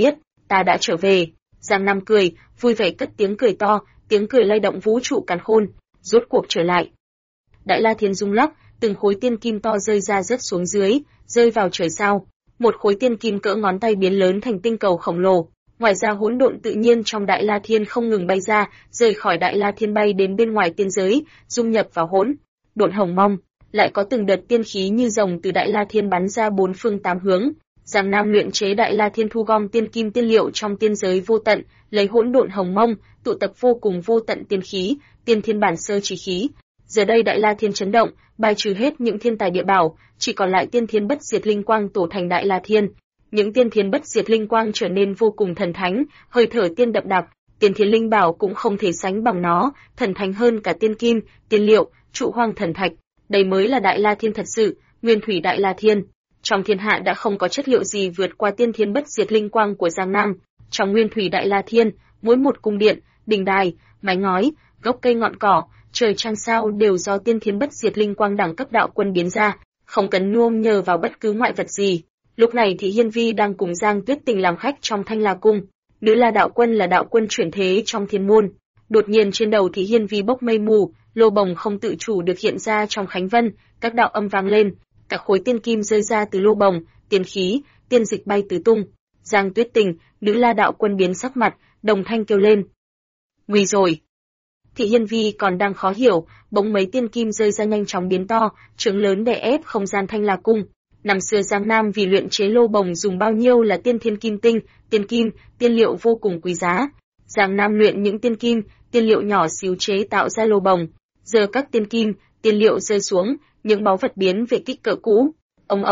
ta đã trở về. Giang Nam cười, vui vẻ cất tiếng cười to, tiếng cười lay động vũ trụ càn khôn, rốt cuộc trở lại. Đại La Thiên rung lắc, từng khối tiên kim to rơi ra rớt xuống dưới, rơi vào trời sao. Một khối tiên kim cỡ ngón tay biến lớn thành tinh cầu khổng lồ. Ngoài ra hỗn độn tự nhiên trong Đại La Thiên không ngừng bay ra, rời khỏi Đại La Thiên bay đến bên ngoài tiên giới, dung nhập vào hỗn độn hồng mông. Lại có từng đợt tiên khí như rồng từ Đại La Thiên bắn ra bốn phương tám hướng. Giang Nam luyện chế Đại La Thiên thu gom tiên kim tiên liệu trong tiên giới vô tận, lấy hỗn độn hồng mông, tụ tập vô cùng vô tận tiên khí, tiên thiên bản sơ chỉ khí. Giờ đây Đại La Thiên chấn động, bài trừ hết những thiên tài địa bảo, chỉ còn lại tiên thiên bất diệt linh quang tổ thành Đại La Thiên. Những tiên thiên bất diệt linh quang trở nên vô cùng thần thánh, hơi thở tiên đậm đặc, tiên thiên linh bảo cũng không thể sánh bằng nó, thần thánh hơn cả tiên kim, tiên liệu, trụ hoang thần thạch. Đây mới là Đại La Thiên thật sự, nguyên thủy Đại La Thiên. Trong thiên hạ đã không có chất liệu gì vượt qua tiên thiên bất diệt linh quang của Giang Nam. Trong nguyên thủy Đại La Thiên, mỗi một cung điện, đình đài, mái ngói, gốc cây ngọn cỏ, trời trăng sao đều do tiên thiên bất diệt linh quang đẳng cấp đạo quân biến ra, không cần nương nhờ vào bất cứ ngoại vật gì. Lúc này thì Hiên Vi đang cùng Giang Tuyết Tình làm khách trong Thanh La cung. Nữ La đạo quân là đạo quân chuyển thế trong thiên môn. Đột nhiên trên đầu thì Hiên Vi bốc mây mù, lô bồng không tự chủ được hiện ra trong khánh vân, các đạo âm vang lên, cả khối tiên kim rơi ra từ lô bồng, tiên khí, tiên dịch bay tứ tung. Giang Tuyết Tình, Nữ La đạo quân biến sắc mặt, đồng thanh kêu lên: "Nguy rồi!" Thị Hiên Vi còn đang khó hiểu, bỗng mấy tiên kim rơi ra nhanh chóng biến to, trướng lớn đè ép không gian Thanh La cung. Năm xưa Giang Nam vì luyện chế lô bồng dùng bao nhiêu là tiên thiên kim tinh, tiên kim, tiên liệu vô cùng quý giá. Giang Nam luyện những tiên kim, tiên liệu nhỏ xíu chế tạo ra lô bồng. Giờ các tiên kim, tiên liệu rơi xuống, những báu vật biến về kích cỡ cũ. Ầm.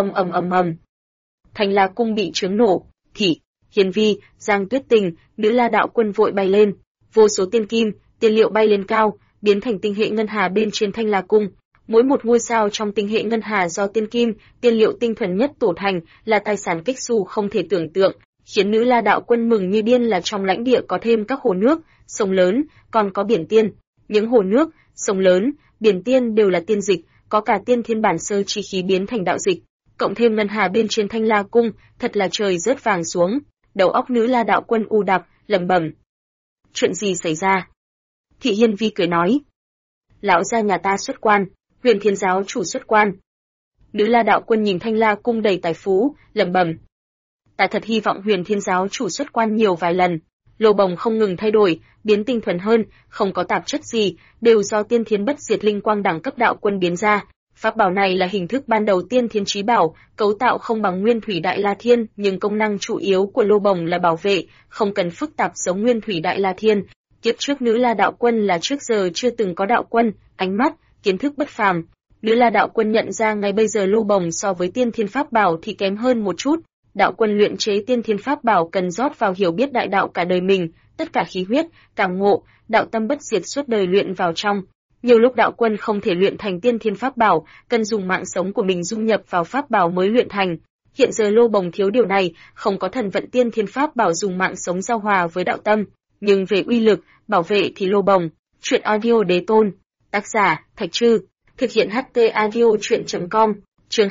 Thanh La cung bị chướng nổ. Thị Hiên Vi, Giang Tuyết Tình, Nữ La đạo quân vội bay lên. Vô số tiên kim, tiên liệu bay lên cao, biến thành tinh hệ ngân hà bên trên Thanh La cung. Mỗi một ngôi sao trong tinh hệ ngân hà do tiên kim, tiên liệu tinh thuần nhất tổ thành, là tài sản kích xù không thể tưởng tượng, khiến Nữ La đạo quân mừng như điên là trong lãnh địa có thêm các hồ nước, sông lớn, còn có biển tiên. Những hồ nước, sông lớn, biển tiên đều là tiên dịch, có cả tiên thiên bản sơ chi khí biến thành đạo dịch, cộng thêm ngân hà bên trên Thanh La cung, thật là trời rớt vàng xuống. Đầu óc Nữ La đạo quân u đặc, lẩm bẩm: chuyện gì xảy ra? Thị Hiên Vi cười nói: lão gia nhà ta xuất quan, Huyền Thiên giáo chủ xuất quan. Nữ La đạo quân nhìn Thanh La cung đầy tài phú, lẩm bẩm: ta thật hy vọng Huyền Thiên giáo chủ xuất quan nhiều vài lần. Lô bồng không ngừng thay đổi, biến tinh thuần hơn, không có tạp chất gì, đều do tiên thiên bất diệt linh quang đẳng cấp đạo quân biến ra. Pháp bảo này là hình thức ban đầu tiên thiên chí bảo, cấu tạo không bằng nguyên thủy Đại La Thiên, nhưng công năng chủ yếu của lô bồng là bảo vệ, không cần phức tạp giống nguyên thủy Đại La Thiên. Kiếp trước Nữ La đạo quân là trước giờ chưa từng có đạo quân, ánh mắt, kiến thức bất phàm. Nữ La đạo quân nhận ra ngay bây giờ lô bồng so với tiên thiên pháp bảo thì kém hơn một chút. Đạo quân luyện chế tiên thiên pháp bảo cần rót vào hiểu biết đại đạo cả đời mình, tất cả khí huyết, cảm ngộ, đạo tâm bất diệt suốt đời luyện vào trong. Nhiều lúc đạo quân không thể luyện thành tiên thiên pháp bảo, cần dùng mạng sống của mình dung nhập vào pháp bảo mới luyện thành. Hiện giờ lô bồng thiếu điều này, không có thần vận tiên thiên pháp bảo dùng mạng sống giao hòa với đạo tâm, nhưng về uy lực, bảo vệ thì lô bồng. Truyện audio đế tôn. Tác giả: Thạch Trư. Thực hiện HT audio truyện.com. Chương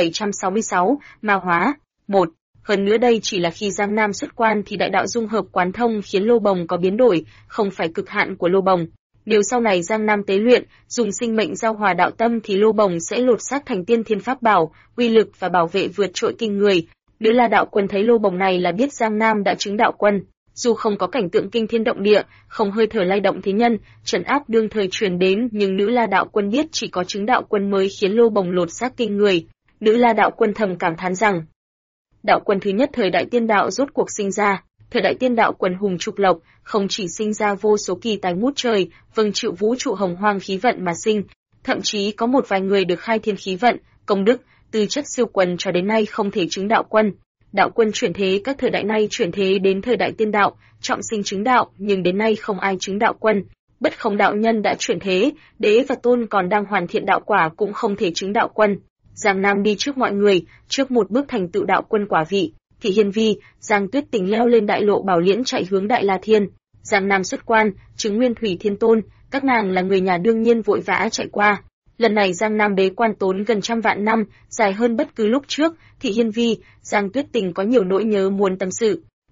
2766, Ma hóa. 1. Hơn nữa đây chỉ là khi Giang Nam xuất quan thì đại đạo dung hợp quán thông khiến lô bồng có biến đổi, không phải cực hạn của lô bồng. Nếu sau này Giang Nam tế luyện, dùng sinh mệnh giao hòa đạo tâm thì lô bồng sẽ lột xác thành tiên thiên pháp bảo, uy lực và bảo vệ vượt trội kinh người. Nữ La đạo quân thấy lô bồng này là biết Giang Nam đã chứng đạo quân. Dù không có cảnh tượng kinh thiên động địa, không hơi thở lay động thế nhân, trấn áp đương thời truyền đến, nhưng Nữ La đạo quân biết chỉ có chứng đạo quân mới khiến lô bồng lột xác kinh người. Nữ La đạo quân thầm cảm thán rằng, đạo quân thứ nhất thời đại tiên đạo rốt cuộc sinh ra. Thời đại tiên đạo quần hùng trục lộc, không chỉ sinh ra vô số kỳ tài ngút trời, vâng chịu vũ trụ hồng hoang khí vận mà sinh, thậm chí có một vài người được khai thiên khí vận, công đức, tư chất siêu quần cho đến nay không thể chứng đạo quân. Đạo quân chuyển thế các thời đại nay chuyển thế đến thời đại tiên đạo, trọng sinh chứng đạo, nhưng đến nay không ai chứng đạo quân. Bất không đạo nhân đã chuyển thế, đế và tôn còn đang hoàn thiện đạo quả cũng không thể chứng đạo quân. Giang Nam đi trước mọi người, trước một bước thành tựu đạo quân quả vị. Thị Hiên Vi, Giang Tuyết Tình leo lên đại lộ bảo liễn chạy hướng Đại La Thiên. Giang Nam xuất quan, chứng nguyên thủy thiên tôn, các nàng là người nhà đương nhiên vội vã chạy qua. Lần này Giang Nam bế quan tốn gần 100 vạn năm, dài hơn bất cứ lúc trước. Thị Hiên Vi, Giang Tuyết Tình có nhiều nỗi nhớ muốn tâm sự.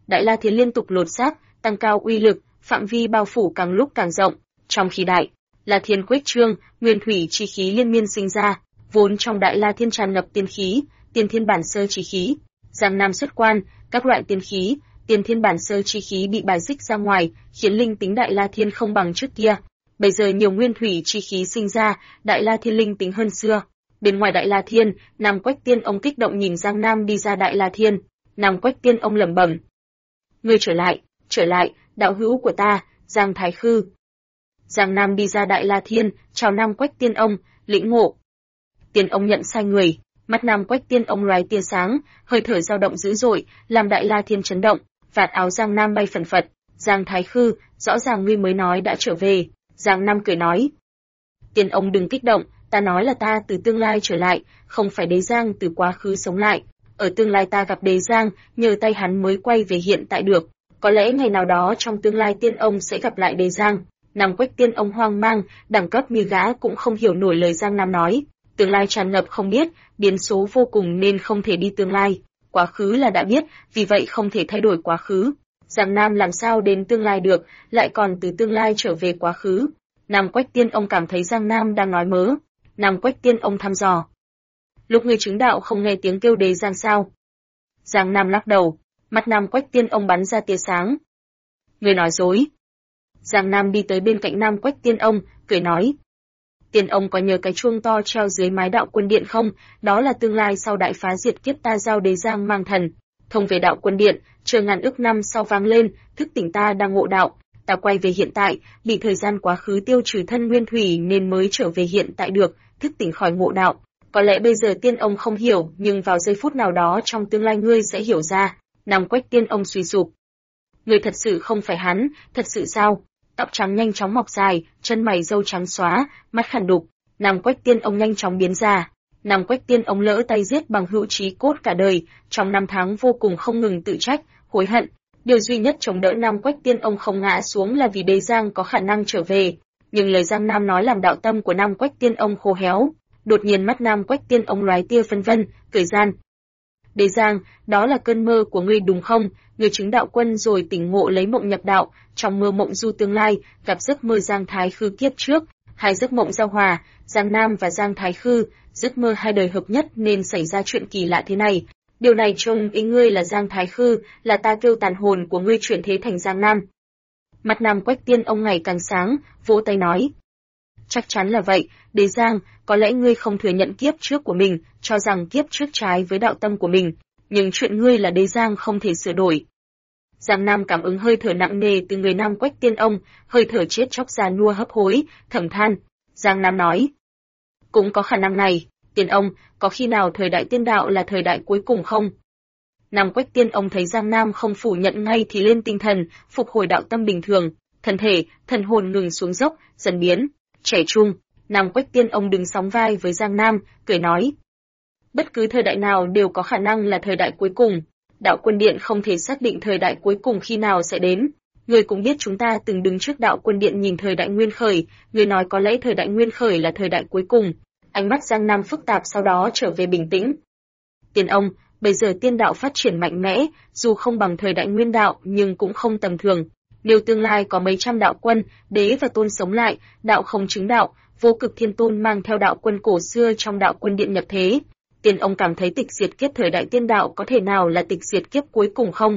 Đại La Thiên liên tục lột xác, tăng cao uy lực, phạm vi bao phủ càng lúc càng rộng. Trong khi Đại La Thiên khuếch trương, nguyên thủy chi khí liên miên sinh ra, vốn trong Đại La Thiên tràn ngập tiên khí, tiên thiên bản sơ chi khí. Giang Nam xuất quan, các loại tiên khí, tiên thiên bản sơ chi khí bị bài xích ra ngoài, khiến linh tính Đại La Thiên không bằng trước kia. Bây giờ nhiều nguyên thủy chi khí sinh ra, Đại La Thiên linh tính hơn xưa. Bên ngoài Đại La Thiên, Nam Quách Tiên ông kích động nhìn Giang Nam đi ra Đại La Thiên. Nam Quách Tiên ông lẩm bẩm: "Ngươi trở lại, đạo hữu của ta, Giang Thái Khư." Giang Nam đi ra Đại La Thiên, chào Nam Quách Tiên ông, lĩnh ngộ. Tiên ông nhận sai người, mắt Nam Quách Tiên ông lóe tia sáng, hơi thở dao động dữ dội, làm Đại La Thiên chấn động, vạt áo Giang Nam bay phần phật. "Giang Thái Khư, rõ ràng ngươi mới nói đã trở về." Giang Nam cười nói: "Tiên ông đừng kích động, ta nói là ta từ tương lai trở lại, không phải Đế Giang từ quá khứ sống lại. Ở tương lai ta gặp Đế Giang, nhờ tay hắn mới quay về hiện tại được. Có lẽ ngày nào đó trong tương lai tiên ông sẽ gặp lại Đế Giang." Nam Quách Tiên ông hoang mang, đẳng cấp như gã cũng không hiểu nổi lời Giang Nam nói. Tương lai tràn ngập không biết, biến số vô cùng nên không thể đi tương lai. Quá khứ là đã biết, vì vậy không thể thay đổi quá khứ. Giang Nam làm sao đến tương lai được, lại còn từ tương lai trở về quá khứ. Nam Quách Tiên ông cảm thấy Giang Nam đang nói mớ. Nam Quách Tiên ông thăm dò: "Lúc ngươi chứng đạo không nghe tiếng kêu Đế Giang sao?" Giang Nam lắc đầu, mắt Nam Quách Tiên ông bắn ra tia sáng: "Ngươi nói dối." Giang Nam đi tới bên cạnh Nam Quách Tiên ông, cười nói: "Tiên ông có nhớ cái chuông to treo dưới mái đạo quân điện không? Đó là tương lai sau đại phá diệt kiếp ta giao Đế Giang mang thần. Thông về đạo quân điện, chờ ngàn ức năm sau vang lên, thức tỉnh ta đang ngộ đạo. Ta quay về hiện tại, bị thời gian quá khứ tiêu trừ thân nguyên thủy nên mới trở về hiện tại được, thức tỉnh khỏi ngộ đạo. Có lẽ bây giờ tiên ông không hiểu, nhưng vào giây phút nào đó trong tương lai ngươi sẽ hiểu ra." Nam Quách Tiên ông suy sụp: "Ngươi thật sự không phải hắn, thật sự sao?" Tóc trắng nhanh chóng mọc dài, chân mày râu trắng xóa, mắt khản đục. Nam Quách Tiên ông nhanh chóng biến già. Nam Quách Tiên ông lỡ tay giết bằng hữu chí cốt cả đời, trong năm tháng vô cùng không ngừng tự trách, hối hận. Điều duy nhất chống đỡ Nam Quách Tiên ông không ngã xuống là vì Đế Giang có khả năng trở về. Nhưng lời Giang Nam nói làm đạo tâm của Nam Quách Tiên ông khô héo. Đột nhiên mắt Nam Quách Tiên ông lóe tia phân vân, cười gian: "Đế Giang, đó là cơn mơ của ngươi đúng không? Ngươi chứng đạo quân rồi tỉnh ngộ lấy mộng nhập đạo, trong mơ mộng du tương lai, gặp giấc mơ Giang Thái Khư kiếp trước, hai giấc mộng giao hòa, Giang Nam và Giang Thái Khư, giấc mơ hai đời hợp nhất nên xảy ra chuyện kỳ lạ thế này. Điều này trông ý ngươi là Giang Thái Khư, là ta kêu tàn hồn của ngươi chuyển thế thành Giang Nam." Mặt Nam Quách Tiên ông ngày càng sáng, vỗ tay nói: "Chắc chắn là vậy, Đế Giang, có lẽ ngươi không thừa nhận kiếp trước của mình, cho rằng kiếp trước trái với đạo tâm của mình, nhưng chuyện ngươi là Đế Giang không thể sửa đổi." Giang Nam cảm ứng hơi thở nặng nề từ người Nam Quách Tiên ông, hơi thở chết chóc già nua hấp hối, thầm than. Giang Nam nói: "Cũng có khả năng này, Tiên ông, có khi nào thời đại tiên đạo là thời đại cuối cùng không?" Nam Quách Tiên ông thấy Giang Nam không phủ nhận ngay thì lên tinh thần, phục hồi đạo tâm bình thường, thân thể, thần hồn ngừng xuống dốc, dần biến trẻ trung. Nam Quách Tiên ông đứng sóng vai với Giang Nam, cười nói: "Bất cứ thời đại nào đều có khả năng là thời đại cuối cùng. Đạo quân điện không thể xác định thời đại cuối cùng khi nào sẽ đến. Ngươi cũng biết chúng ta từng đứng trước đạo quân điện nhìn thời đại nguyên khởi, ngươi nói có lẽ thời đại nguyên khởi là thời đại cuối cùng." Ánh mắt Giang Nam phức tạp sau đó trở về bình tĩnh. "Tiên ông, bây giờ tiên đạo phát triển mạnh mẽ, dù không bằng thời đại nguyên đạo nhưng cũng không tầm thường. Nếu tương lai có mấy trăm đạo quân, đế và tôn sống lại, đạo không chứng đạo, Vô Cực Thiên Tôn mang theo đạo quân cổ xưa trong đạo quân điện nhập thế. Tiên ông cảm thấy tịch diệt kiếp thời đại tiên đạo có thể nào là tịch diệt kiếp cuối cùng không?"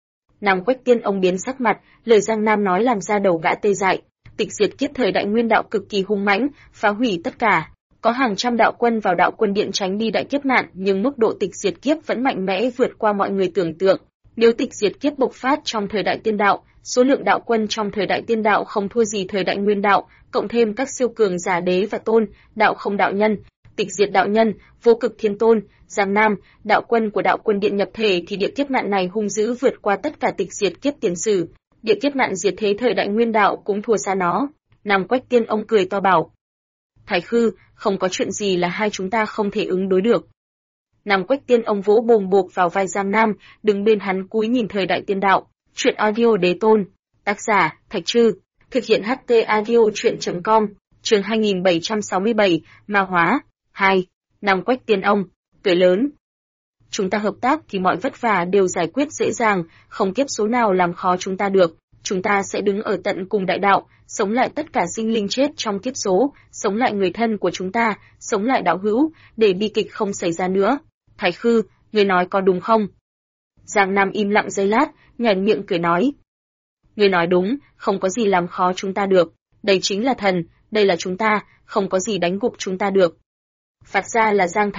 Nam Quách Tiên ông biến sắc mặt, lời Giang Nam nói làm ra đầu gã tê dại. Tịch diệt kiếp thời đại nguyên đạo cực kỳ hung mãnh, phá hủy tất cả. Có hàng trăm đạo quân vào đạo quân điện tránh đi đại kiếp nạn, nhưng mức độ tịch diệt kiếp vẫn mạnh mẽ vượt qua mọi người tưởng tượng. Nếu tịch diệt kiếp bộc phát trong thời đại tiên đạo, số lượng đạo quân trong thời đại tiên đạo không thua gì thời đại nguyên đạo, cộng thêm các siêu cường giả đế và tôn, đạo không đạo nhân, tịch diệt đạo nhân, Vô Cực Thiên Tôn, Giang Nam, đạo quân của đạo quân điện nhập thể thì địa kiếp nạn này hung dữ vượt qua tất cả tịch diệt kiếp tiền sử. Địa kiếp nạn diệt thế thời đại nguyên đạo cũng thua xa nó. Nam Quách Tiên ông cười to bảo: "Thái Khư, không có chuyện gì là hai chúng ta không thể ứng đối được." Nam Quách Tiên ông vỗ bồm bộp vào vai Giang Nam, đứng bên hắn cúi nhìn thời đại tiên đạo. Truyện audio Đế Tôn. Tác giả: Thạch Trư. Thực hiện HT audio truyện.com. Chương 2767, Ma Hóa. 2. Nam Quách Tiên ông cười lớn: chúng ta hợp tác thì mọi vất vả đều giải quyết dễ dàng, không kiếp số nào làm khó chúng ta được. Chúng ta sẽ đứng ở tận cùng đại đạo, sống lại tất cả sinh linh chết trong kiếp số, sống lại người thân của chúng ta, sống lại đạo hữu, để bi kịch không xảy ra nữa. Thái Khư, ngươi nói có đúng không? Giang Nam im lặng giây lát, nhoẻn miệng cười nói. Ngươi nói đúng, không có gì làm khó chúng ta được. Đây chính là thần, đây là chúng ta, không có gì đánh gục chúng ta được. Phát ra là Giang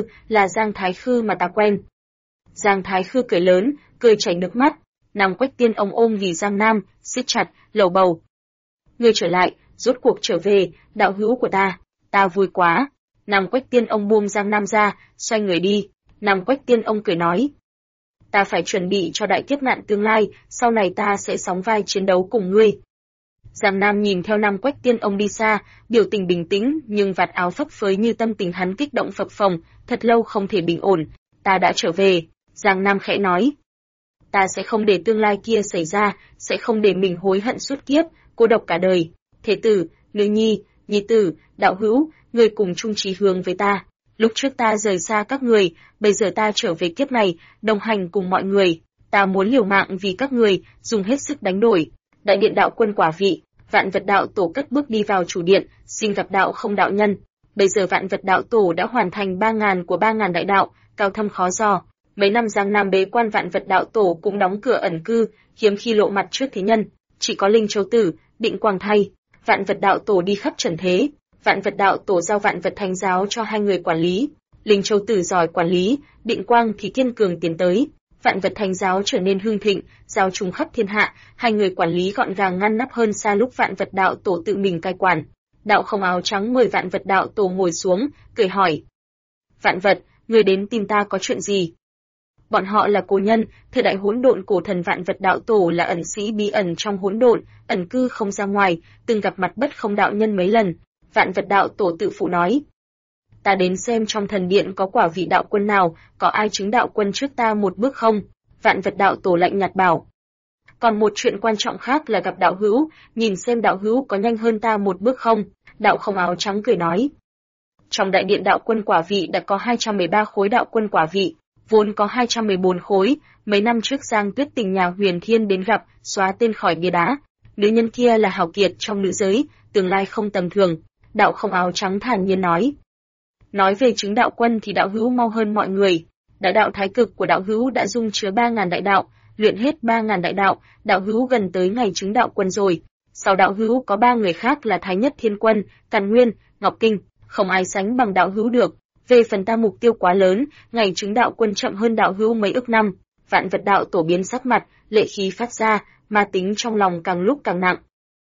Thái Khư mà ta quen. Giang Thái Khư cười lớn, cười chảy nước mắt. Nam Quách Tiên ông ôm vì Giang Nam, siết chặt, lầu bầu. Ngươi trở lại, rốt cuộc trở về, đạo hữu của ta vui quá. Nam Quách Tiên ông buông Giang Nam ra, xoay người đi. Nam Quách Tiên ông cười nói. Ta phải chuẩn bị cho đại kiếp nạn tương lai, sau này ta sẽ sóng vai chiến đấu cùng ngươi. Giang Nam nhìn theo Nam Quách Tiên ông đi xa, biểu tình bình tĩnh, nhưng vạt áo phấp phới như tâm tình hắn kích động phập phồng, thật lâu không thể bình ổn. Ta đã trở về, Giang Nam khẽ nói. Ta sẽ không để tương lai kia xảy ra, sẽ không để mình hối hận suốt kiếp, cô độc cả đời. Thế tử, nữ nhi, nhi tử, đạo hữu, người cùng chung chí hướng với ta. Lúc trước ta rời xa các người, bây giờ ta trở về kiếp này, đồng hành cùng mọi người. Ta muốn liều mạng vì các người, dùng hết sức đánh đổi. Đại điện đạo quân quả vị, Vạn Vật Đạo Tổ cất bước đi vào chủ điện, xin gặp đạo không đạo nhân. Bây giờ Vạn Vật Đạo Tổ đã hoàn thành 3.000 của 3.000 đại đạo, cao thâm khó dò. Mấy năm Giang Nam bế quan Vạn Vật Đạo Tổ cũng đóng cửa ẩn cư, hiếm khi lộ mặt trước thế nhân. Chỉ có Linh Châu Tử, Định Quang thay. Vạn Vật Đạo Tổ đi khắp trần thế. Vạn Vật Đạo Tổ giao Vạn Vật Thánh Giáo cho hai người quản lý. Linh Châu Tử giỏi quản lý, Định Quang thì kiên cường tiến tới. Vạn Vật Thánh Giáo trở nên hưng thịnh, giáo chúng khắp thiên hạ, hai người quản lý gọn gàng ngăn nắp hơn xa lúc Vạn Vật Đạo Tổ tự mình cai quản. Đạo Không áo trắng mời Vạn Vật Đạo Tổ ngồi xuống, cười hỏi: Vạn Vật, người đến tìm ta có chuyện gì? Bọn họ là cổ nhân, thời đại hỗn độn cổ thần Vạn Vật Đạo Tổ là ẩn sĩ bí ẩn trong hỗn độn, ẩn cư không ra ngoài, từng gặp mặt Bất Không đạo nhân mấy lần. Vạn Vật Đạo Tổ tự phụ nói: Ta đến xem trong thần điện có quả vị đạo quân nào, có ai chứng đạo quân trước ta một bước không? Vạn Vật Đạo Tổ lạnh nhạt bảo. Còn một chuyện quan trọng khác là gặp đạo hữu, nhìn xem đạo hữu có nhanh hơn ta một bước không? Đạo Không áo trắng cười nói. Trong đại điện đạo quân quả vị đã có 213 khối đạo quân quả vị, vốn có 214 khối, mấy năm trước Giang Tuyết Tình nhà Huyền Thiên đến gặp, xóa tên khỏi bia đá. Nữ nhân kia là hào kiệt trong nữ giới, tương lai không tầm thường. Đạo Không áo trắng thản nhiên nói. Nói về chứng đạo quân thì đạo hữu mau hơn mọi người. Đại đạo thái cực của đạo hữu đã dung chứa 3.000 đại đạo, luyện hết 3.000 đại đạo, đạo hữu gần tới ngày chứng đạo quân rồi. Sau đạo hữu có 3 người khác là Thái Nhất Thiên Quân, Càn Nguyên, Ngọc Kinh, không ai sánh bằng đạo hữu được. Về phần ta mục tiêu quá lớn, ngày chứng đạo quân chậm hơn đạo hữu mấy ức năm. Vạn Vật Đạo Tổ biến sắc mặt, lệ khí phát ra, ma tính trong lòng càng lúc càng nặng.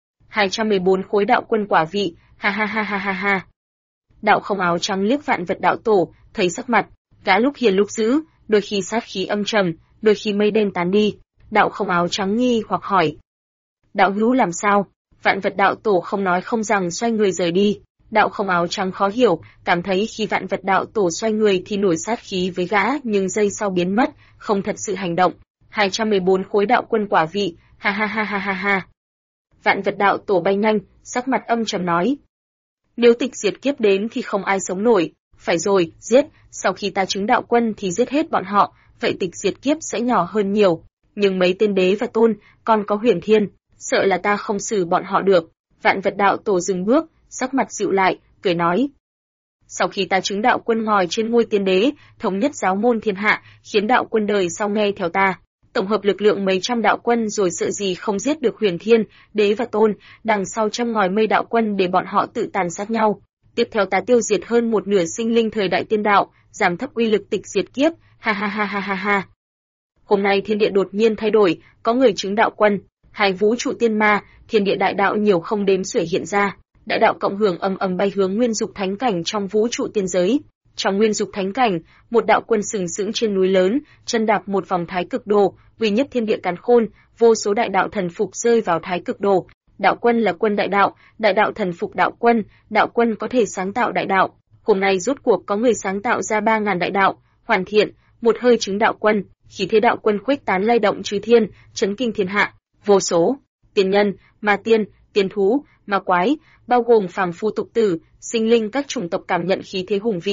214 khối đạo quân quả vị, ha ha ha ha ha ha. Đạo Không áo trắng liếc Vạn Vật Đạo Tổ, thấy sắc mặt, gã lúc hiền lúc dữ, đôi khi sát khí âm trầm, đôi khi mây đen tán đi. Đạo Không áo trắng nghi hoặc hỏi: Đạo hữu làm sao? Vạn Vật Đạo Tổ không nói không rằng xoay người rời đi. Đạo Không áo trắng khó hiểu, cảm thấy khi Vạn Vật Đạo Tổ xoay người thì nổi sát khí với gã, nhưng giây sau biến mất, không thật sự hành động. 214 khối đạo quân quả vị, ha ha ha ha ha ha. Vạn Vật Đạo Tổ bay nhanh, sắc mặt âm trầm nói: Nếu tịch diệt kiếp đến thì không ai sống nổi. Phải rồi, giết, sau khi ta chứng đạo quân thì giết hết bọn họ, vậy tịch diệt kiếp sẽ nhỏ hơn nhiều. Nhưng mấy tên đế và tôn, còn có Huyền Thiên, sợ là ta không xử bọn họ được. Vạn Vật Đạo Tổ dừng bước, sắc mặt dịu lại, cười nói: Sau khi ta chứng đạo quân ngồi trên ngôi tiên đế, thống nhất giáo môn thiên hạ, khiến đạo quân đời sau nghe theo ta, tổng hợp lực lượng mấy trăm đạo quân rồi sợ gì không giết được Huyền Thiên, đế và tôn, đằng sau châm ngòi mây đạo quân để bọn họ tự tàn sát nhau. Tiếp theo ta tiêu diệt hơn một nửa sinh linh thời đại tiên đạo, giảm thấp uy lực tịch diệt kiếp, ha ha ha ha ha ha. Hôm nay thiên địa đột nhiên thay đổi, có người chứng đạo quân, hai vũ trụ tiên ma, thiên địa đại đạo nhiều không đếm xuể hiện ra. Đại đạo cộng hưởng ầm ầm bay hướng nguyên dục thánh cảnh trong vũ trụ tiên giới. Trong nguyên dục thánh cảnh, một đạo quân sừng sững trên núi lớn, chân đạp một vòng thái cực đồ, uy nhất thiên địa càn khôn, vô số đại đạo thần phục rơi vào thái cực đồ. Đạo quân là quân đại đạo thần phục đạo quân có thể sáng tạo đại đạo. Hôm nay rốt cuộc có người sáng tạo ra 3.000 đại đạo, hoàn thiện, một hơi chứng đạo quân, khí thế đạo quân khuếch tán lay động chư thiên, chấn kinh thiên hạ, vô số tiên nhân, ma tiên, tiên thú, ma quái, bao gồm phàm phu tục tử, sinh linh các chủng tộc cảm nhận khí thế hùng vĩ,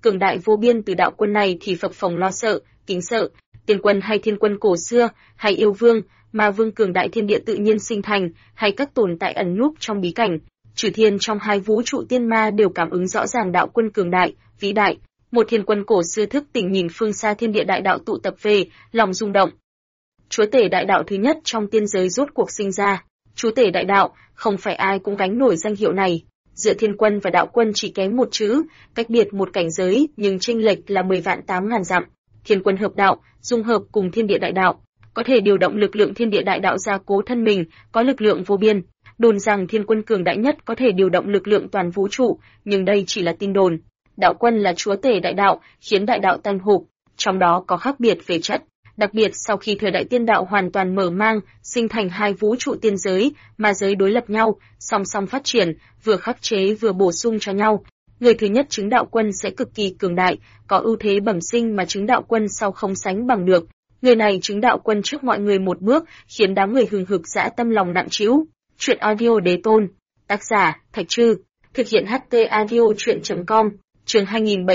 cường đại vô biên từ đạo quân này thì phập phồng lo sợ, kính sợ. Tiên quân hay thiên quân cổ xưa, hay yêu vương, ma vương cường đại thiên địa tự nhiên sinh thành, hay các tồn tại ẩn núp trong bí cảnh, chư thiên trong hai vũ trụ tiên ma đều cảm ứng rõ ràng đạo quân cường đại, vĩ đại. Một thiên quân cổ xưa thức tỉnh nhìn phương xa thiên địa đại đạo tụ tập về, lòng rung động. Chúa tể đại đạo thứ nhất trong tiên giới rốt cuộc sinh ra. Chúa tể đại đạo, không phải ai cũng gánh nổi danh hiệu này. Giữa thiên quân và đạo quân chỉ kém một chữ, cách biệt một cảnh giới, nhưng chênh lệch là 10.000 dặm. Thiên quân hợp đạo, dung hợp cùng thiên địa đại đạo, có thể điều động lực lượng thiên địa đại đạo gia cố thân mình, có lực lượng vô biên. Đồn rằng thiên quân cường đại nhất có thể điều động lực lượng toàn vũ trụ, nhưng đây chỉ là tin đồn. Đạo quân là chúa tể đại đạo, khiến đại đạo tan hụp, trong đó có khác biệt về chất. Đặc biệt sau khi thời đại tiên đạo hoàn toàn mở mang, sinh thành hai vũ trụ tiên giới, ma giới đối lập nhau, song song phát triển, vừa khắc chế vừa bổ sung cho nhau. Người thứ nhất chứng đạo quân sẽ cực kỳ cường đại, có ưu thế bẩm sinh mà chứng đạo quân sau không sánh bằng được. Người này chứng đạo quân trước mọi người một bước, khiến đám người hừng hực dã tâm lòng nặng trĩu. Truyện audio đế tôn. Tác giả, Thạch Trư. Thực hiện HT audio truyện.com. Chương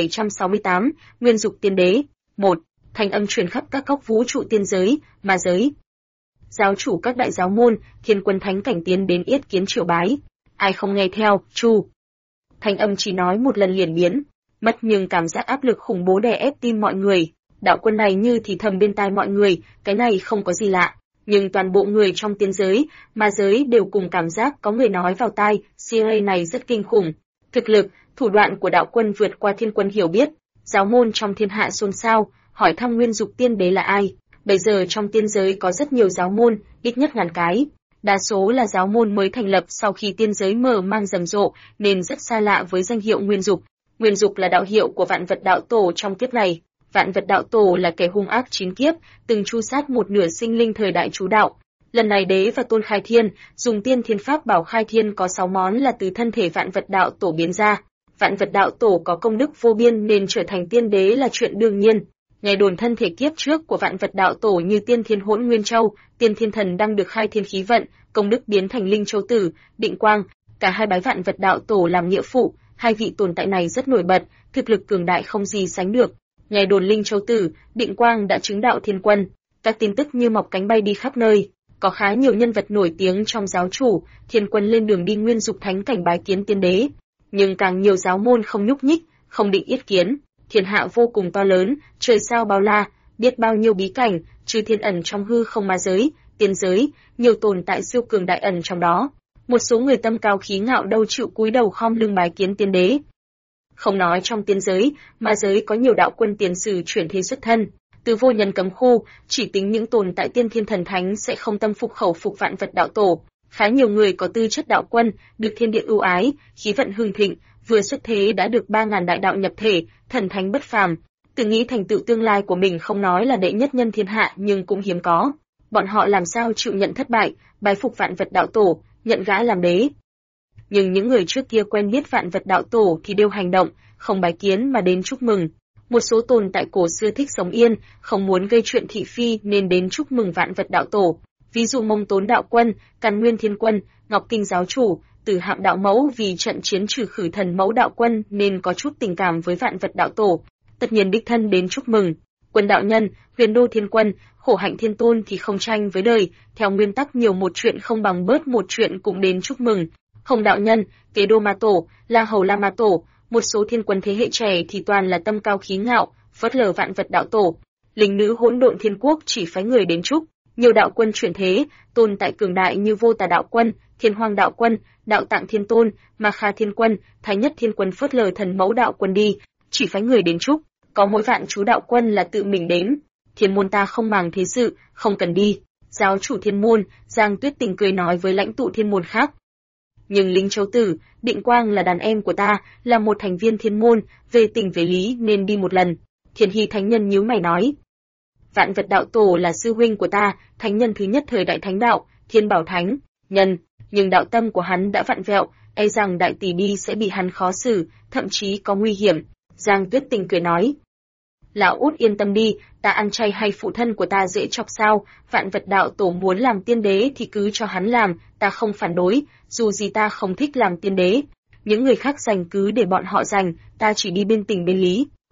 2768, Nguyên Dục Tiên Đế. 1. Thanh âm truyền khắp các góc vũ trụ tiên giới, ma giới. Giáo chủ các đại giáo môn, thiên quân thánh cảnh tiến đến yết kiến triều bái. Ai không nghe theo, chu. Thanh âm chỉ nói một lần liền biến, mất nhưng cảm giác áp lực khủng bố đè ép tim mọi người. Đạo quân này như thì thầm bên tai mọi người, cái này không có gì lạ. Nhưng toàn bộ người trong tiên giới, ma giới đều cùng cảm giác có người nói vào tai, CA này rất kinh khủng. Thực lực, thủ đoạn của đạo quân vượt qua thiên quân hiểu biết. Giáo môn trong thiên hạ xôn xao, hỏi thăm Nguyên Dục Tiên Đế là ai. Bây giờ trong tiên giới có rất nhiều giáo môn, ít nhất ngàn cái. Đa số là giáo môn mới thành lập sau khi tiên giới mở mang rầm rộ, nên rất xa lạ với danh hiệu Nguyên Dục. Nguyên Dục là đạo hiệu của vạn vật đạo tổ trong kiếp này. Vạn vật đạo tổ là kẻ hung ác chín kiếp, từng tru sát một nửa sinh linh thời đại chú đạo. Lần này đế và tôn khai thiên, dùng tiên thiên pháp bảo khai thiên có 6 món là từ thân thể vạn vật đạo tổ biến ra. Vạn vật đạo tổ có công đức vô biên nên trở thành tiên đế là chuyện đương nhiên. Nghe đồn thân thể kiếp trước của vạn vật đạo tổ như tiên thiên hỗn nguyên châu, tiên thiên thần đang được khai thiên khí vận, công đức biến thành linh châu tử, định quang, cả hai bái vạn vật đạo tổ làm nghĩa phụ, hai vị tồn tại này rất nổi bật, thực lực cường đại không gì sánh được. Nghe đồn linh châu tử, định quang đã chứng đạo thiên quân, các tin tức như mọc cánh bay đi khắp nơi, có khá nhiều nhân vật nổi tiếng trong giáo chủ, thiên quân lên đường đi Nguyên Dục thánh cảnh bái kiến tiên đế, nhưng càng nhiều giáo môn không nhúc nhích, không định yết kiến. Thiên hạ vô cùng to lớn, trời sao bao la, biết bao nhiêu bí cảnh, chư thiên ẩn trong hư không ma giới, tiên giới, nhiều tồn tại siêu cường đại ẩn trong đó. Một số người tâm cao khí ngạo đâu chịu cúi đầu khom lưng bái kiến tiên đế. Không nói trong tiên giới, ma giới có nhiều đạo quân tiền sử chuyển thế xuất thân. Từ vô nhân cấm khu, chỉ tính những tồn tại tiên thiên thần thánh sẽ không tâm phục khẩu phục vạn vật đạo tổ. Khá nhiều người có tư chất đạo quân, được thiên địa ưu ái, khí vận hưng thịnh, vừa xuất thế đã được 3.000 đại đạo nhập thể, thần thánh bất phàm. Tự nghĩ thành tựu tương lai của mình không nói là đệ nhất nhân thiên hạ nhưng cũng hiếm có. Bọn họ làm sao chịu nhận thất bại, bái phục vạn vật đạo tổ, nhận gã làm đế. Nhưng những người trước kia quen biết vạn vật đạo tổ thì đều hành động, không bái kiến mà đến chúc mừng. Một số tồn tại cổ xưa thích sống yên, không muốn gây chuyện thị phi nên đến chúc mừng vạn vật đạo tổ. Ví dụ Mông Tốn đạo quân, Càn Nguyên thiên quân, Ngọc Kinh giáo chủ, Tử Hạm đạo mẫu vì trận chiến trừ khử thần mẫu đạo quân nên có chút tình cảm với vạn vật đạo tổ, tất nhiên đích thân đến chúc mừng. Quân đạo nhân, Huyền Đô thiên quân, Khổ Hạnh thiên tôn thì không tranh với đời, theo nguyên tắc nhiều một chuyện không bằng bớt một chuyện cũng đến chúc mừng. Hồng đạo nhân, Kế Đô ma tổ, La Hầu La ma tổ, một số thiên quân thế hệ trẻ thì toàn là tâm cao khí ngạo, phớt lờ vạn vật đạo tổ. Linh nữ Hỗn Độn thiên quốc chỉ phái người đến chúc. Nhiều đạo quân chuyển thế, tồn tại cường đại như Vô Tà đạo quân, Thiên Hoang đạo quân, Đạo Tạng thiên tôn, Ma Kha thiên quân, Thái Nhất thiên quân phớt lờ thần mẫu đạo quân đi, chỉ phái người đến chúc. Có mỗi vạn chú đạo quân là tự mình đến. Thiên môn ta không màng thế sự, không cần đi. Giáo chủ thiên môn, Giang Tuyết Tình cười nói với lãnh tụ thiên môn khác. Nhưng Linh Châu Tử, Định Quang là đàn em của ta, là một thành viên thiên môn, về tình về lý nên đi một lần. Thiên Hy thánh nhân nhíu mày nói. Vạn vật đạo tổ là sư huynh của ta, thánh nhân thứ nhất thời đại thánh đạo, Thiên Bảo thánh nhân, nhưng đạo tâm của hắn đã vặn vẹo, e rằng đại tỷ đi sẽ bị hắn khó xử, thậm chí có nguy hiểm. Giang Tuyết Tình cười nói. Lão út yên tâm đi, ta ăn chay hay phụ thân của ta dễ chọc sao, vạn vật đạo tổ muốn làm tiên đế thì cứ cho hắn làm, ta không phản đối, dù gì ta không thích làm tiên đế. Những người khác giành cứ để bọn họ giành, ta chỉ đi bên tình bên lý.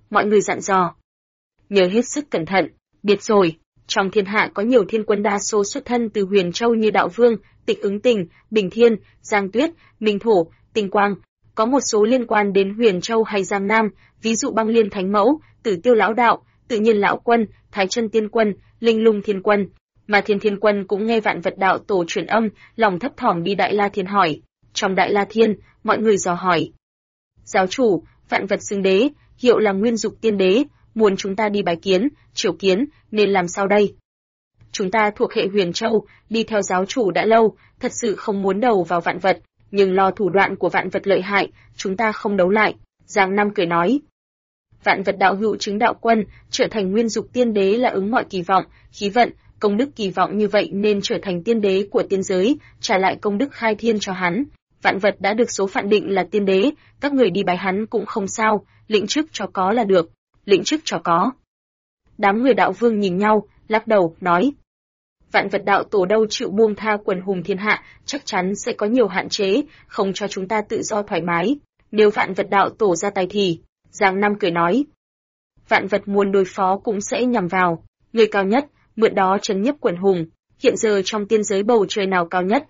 mọi người dặn dò. Nhớ hết sức cẩn thận, biết rồi, trong thiên hạ có nhiều thiên quân đa số xuất thân từ Huyền Châu như Đạo Vương, Tịch Ứng Tình, Bình Thiên, Giang Tuyết, Minh Thổ, Tinh Quang, có một số liên quan đến Huyền Châu hay Giang Nam, ví dụ Băng Liên Thánh Mẫu, Tử Tiêu Lão Đạo, Tự Nhiên Lão Quân, Thái Chân Tiên Quân, Linh Lung Thiên Quân. Mà Thiên Quân cũng nghe Vạn Vật Đạo Tổ truyền âm, lòng thấp thỏm đi Đại La Thiên hỏi. Trong Đại La Thiên, mọi người dò hỏi. Giáo chủ, Vạn Vật Xưng Đế, hiệu là Nguyên Dục Tiên Đế, muốn chúng ta đi bái kiến, triều kiến, nên làm sao đây? Chúng ta thuộc hệ Huyền Châu, đi theo giáo chủ đã lâu, thật sự không muốn đầu vào vạn vật, nhưng lo thủ đoạn của vạn vật lợi hại, chúng ta không đấu lại. Giang Nam cười nói. Vạn Vật Đạo hữu chứng đạo quân, trở thành Nguyên Dục Tiên Đế là ứng mọi kỳ vọng, khí vận, công đức kỳ vọng như vậy nên trở thành tiên đế của tiên giới, trả lại công đức khai thiên cho hắn. Vạn vật đã được số phận định là tiên đế, các người đi bái hắn cũng không sao, lĩnh chức cho có là được, lĩnh chức cho có. Đám người Đạo Vương nhìn nhau, lắc đầu, nói. Vạn Vật Đạo Tổ đâu chịu buông tha quần hùng thiên hạ, chắc chắn sẽ có nhiều hạn chế, không cho chúng ta tự do thoải mái. Nếu Vạn Vật Đạo Tổ ra tay thì, Giang Nam cười nói. Vạn vật muốn đối phó cũng sẽ nhằm vào, người cao nhất, mượn đó trấn nhiếp quần hùng. Hiện giờ trong tiên giới bầu trời nào cao nhất,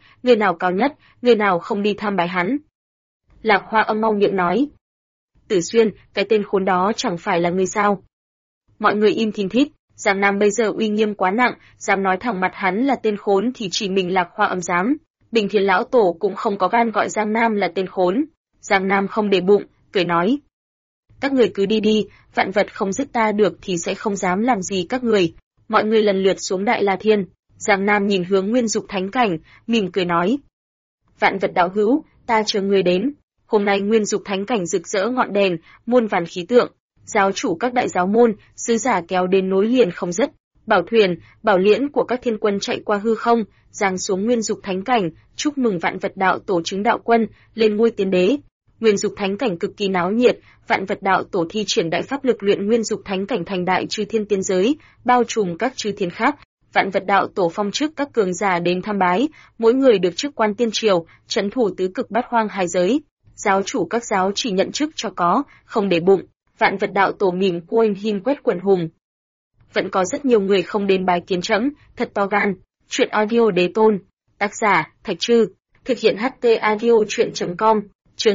người nào không đi tham bái hắn. Lạc Hoa Âm mau miệng nói. Tử Xuyên, cái tên khốn đó chẳng phải là người sao? Mọi người im thìn thít, Giang Nam bây giờ uy nghiêm quá nặng, dám nói thẳng mặt hắn là tên khốn thì chỉ mình Lạc Hoa Âm dám. Bình Thiên Lão Tổ cũng không có gan gọi Giang Nam là tên khốn. Giang Nam không để bụng, cười nói. Các người cứ đi đi, vạn vật không giết ta được thì sẽ không dám làm gì các người. Mọi người lần lượt xuống Đại La Thiên. Giang Nam nhìn hướng Nguyên Dục Thánh Cảnh, mỉm cười nói. Vạn Vật Đạo hữu, ta chờ người đến. Hôm nay Nguyên Dục Thánh Cảnh rực rỡ ngọn đèn, muôn vàn khí tượng. Giáo chủ các đại giáo môn, sứ giả kéo đến nối liền không dứt. Bảo thuyền, bảo liễn của các thiên quân chạy qua hư không, giáng xuống Nguyên Dục Thánh Cảnh, chúc mừng Vạn Vật Đạo Tổ chứng đạo quân, lên ngôi tiên đế. Nguyên Dục Thánh Cảnh cực kỳ náo nhiệt, Vạn Vật Đạo Tổ thi triển đại pháp lực luyện Nguyên Dục Thánh Cảnh thành đại chư thiên tiên giới, bao trùm các chư thiên khác. Vạn Vật Đạo Tổ phong chức các cường giả đến tham bái, mỗi người được chức quan tiên triều, trấn thủ tứ cực bát hoang hai giới. Giáo chủ các giáo chỉ nhận chức cho có, không để bụng. Vạn Vật Đạo Tổ mỉm quên hin quét quần hùng. Vẫn có rất nhiều người không đến bái kiến trẫm, thật to gan. Chuyện audio đế tôn. Tác giả, Thạch Trư. Thực hiện HT audio chuyện.com. Chương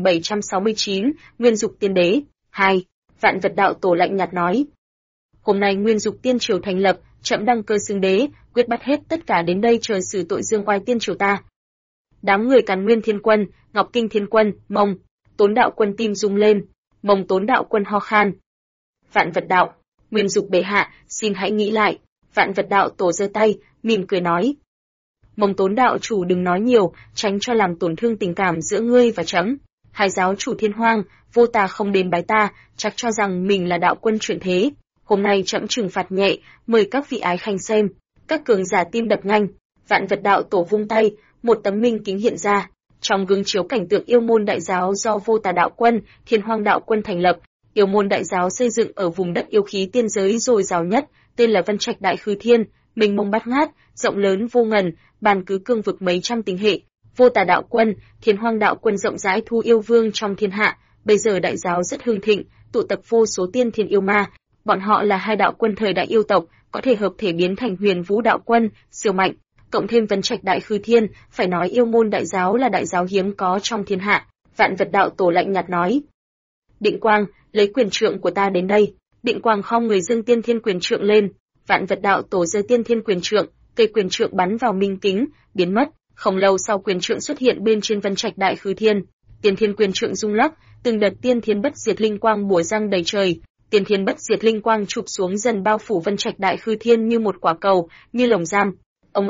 2769, Nguyên Dục Tiên Đế. 2. Vạn Vật Đạo Tổ lạnh nhạt nói. Hôm nay Nguyên Dục Tiên Triều thành lập, trẫm đăng cơ xưng đế, quyết bắt hết tất cả đến đây chờ xử tội dương oai tiên triều ta. Đám người Càn Nguyên Thiên Quân, Ngọc Kinh Thiên Quân, Mông, Tốn Đạo Quân tim rung lên, Mông Tốn Đạo Quân ho khan. Vạn Vật Đạo, Nguyên Dục bệ hạ, xin hãy nghĩ lại. Vạn Vật Đạo Tổ giơ tay, mỉm cười nói. Mông Tốn Đạo chủ đừng nói nhiều, tránh cho làm tổn thương tình cảm giữa ngươi và trẫm. Hai giáo chủ Thiên Hoang, Vô Tà không đến bái ta, chắc cho rằng mình là đạo quân chuyển thế. Hôm nay trẫm trừng phạt nhẹ, mời các vị ái khanh xem. Các cường giả tim đập nhanh. Vạn Vật Đạo Tổ vung tay, một tấm minh kính hiện ra. Trong gương chiếu cảnh tượng Yêu Môn Đại Giáo do Vô Tà Đạo Quân, Thiên Hoang Đạo Quân thành lập. Yêu Môn Đại Giáo xây dựng ở vùng đất yêu khí tiên giới dồi dào nhất, tên là Vân Trạch Đại Khư Thiên, mênh mông bát ngát, rộng lớn vô ngần, bàn cứ cương vực mấy trăm tinh hệ. Vô Tà Đạo Quân, Thiên Hoang Đạo Quân rộng rãi thu yêu vương trong thiên hạ. Bây giờ đại giáo rất hưng thịnh, tụ tập vô số tiên thiên yêu ma. Bọn họ là hai đạo quân thời đại yêu tộc, có thể hợp thể biến thành Huyền Vũ Đạo Quân, siêu mạnh. Cộng thêm Vân Trạch Đại Khư Thiên, phải nói Yêu Môn Đại Giáo là đại giáo hiếm có trong thiên hạ. Vạn Vật Đạo Tổ lạnh nhạt nói. Định Quang, lấy quyền trượng của ta đến đây. Định Quang khom người dâng tiên thiên quyền trượng lên. Vạn Vật Đạo Tổ giơ tiên thiên quyền trượng, cây quyền trượng bắn vào minh kính, biến mất. Không lâu sau quyền trượng xuất hiện bên trên Vân Trạch Đại Khư Thiên. Tiên thiên quyền trượng rung lắc, từng đợt tiên thiên bất diệt linh quang bủa răng đầy trời. Tiên thiên bất diệt linh quang chụp xuống dần bao phủ Vân Trạch Đại Khư Thiên như một quả cầu, như lồng giam. Ầm.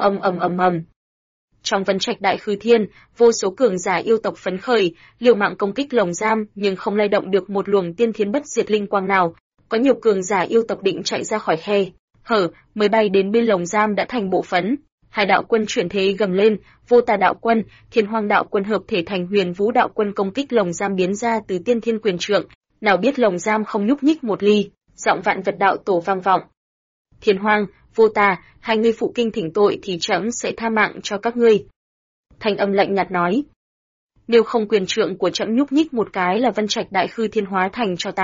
Trong Vân Trạch Đại Khư Thiên, vô số cường giả yêu tộc phấn khởi, liều mạng công kích lồng giam, nhưng không lay động được một luồng tiên thiên bất diệt linh quang nào. Có nhiều cường giả yêu tộc định chạy ra khỏi khe hở, mới bay đến bên lồng giam đã thành bộ phấn. Hai đạo quân chuyển thế gầm lên, Vô Tà Đạo Quân, Thiên Hoang Đạo Quân hợp thể thành Huyền Vũ Đạo Quân công kích lồng giam biến ra từ tiên thiên quyền trượng. Nào biết lồng giam không nhúc nhích một ly, giọng Vạn Vật Đạo Tổ vang vọng. Thiên Hoang, Vô Tà, hai ngươi phụ kinh thỉnh tội thì trẫm sẽ tha mạng cho các ngươi. Thanh âm lạnh nhạt nói. Nếu không quyền trượng của trẫm nhúc nhích một cái là Vân Trạch Đại Khư Thiên hóa thành tro tàn.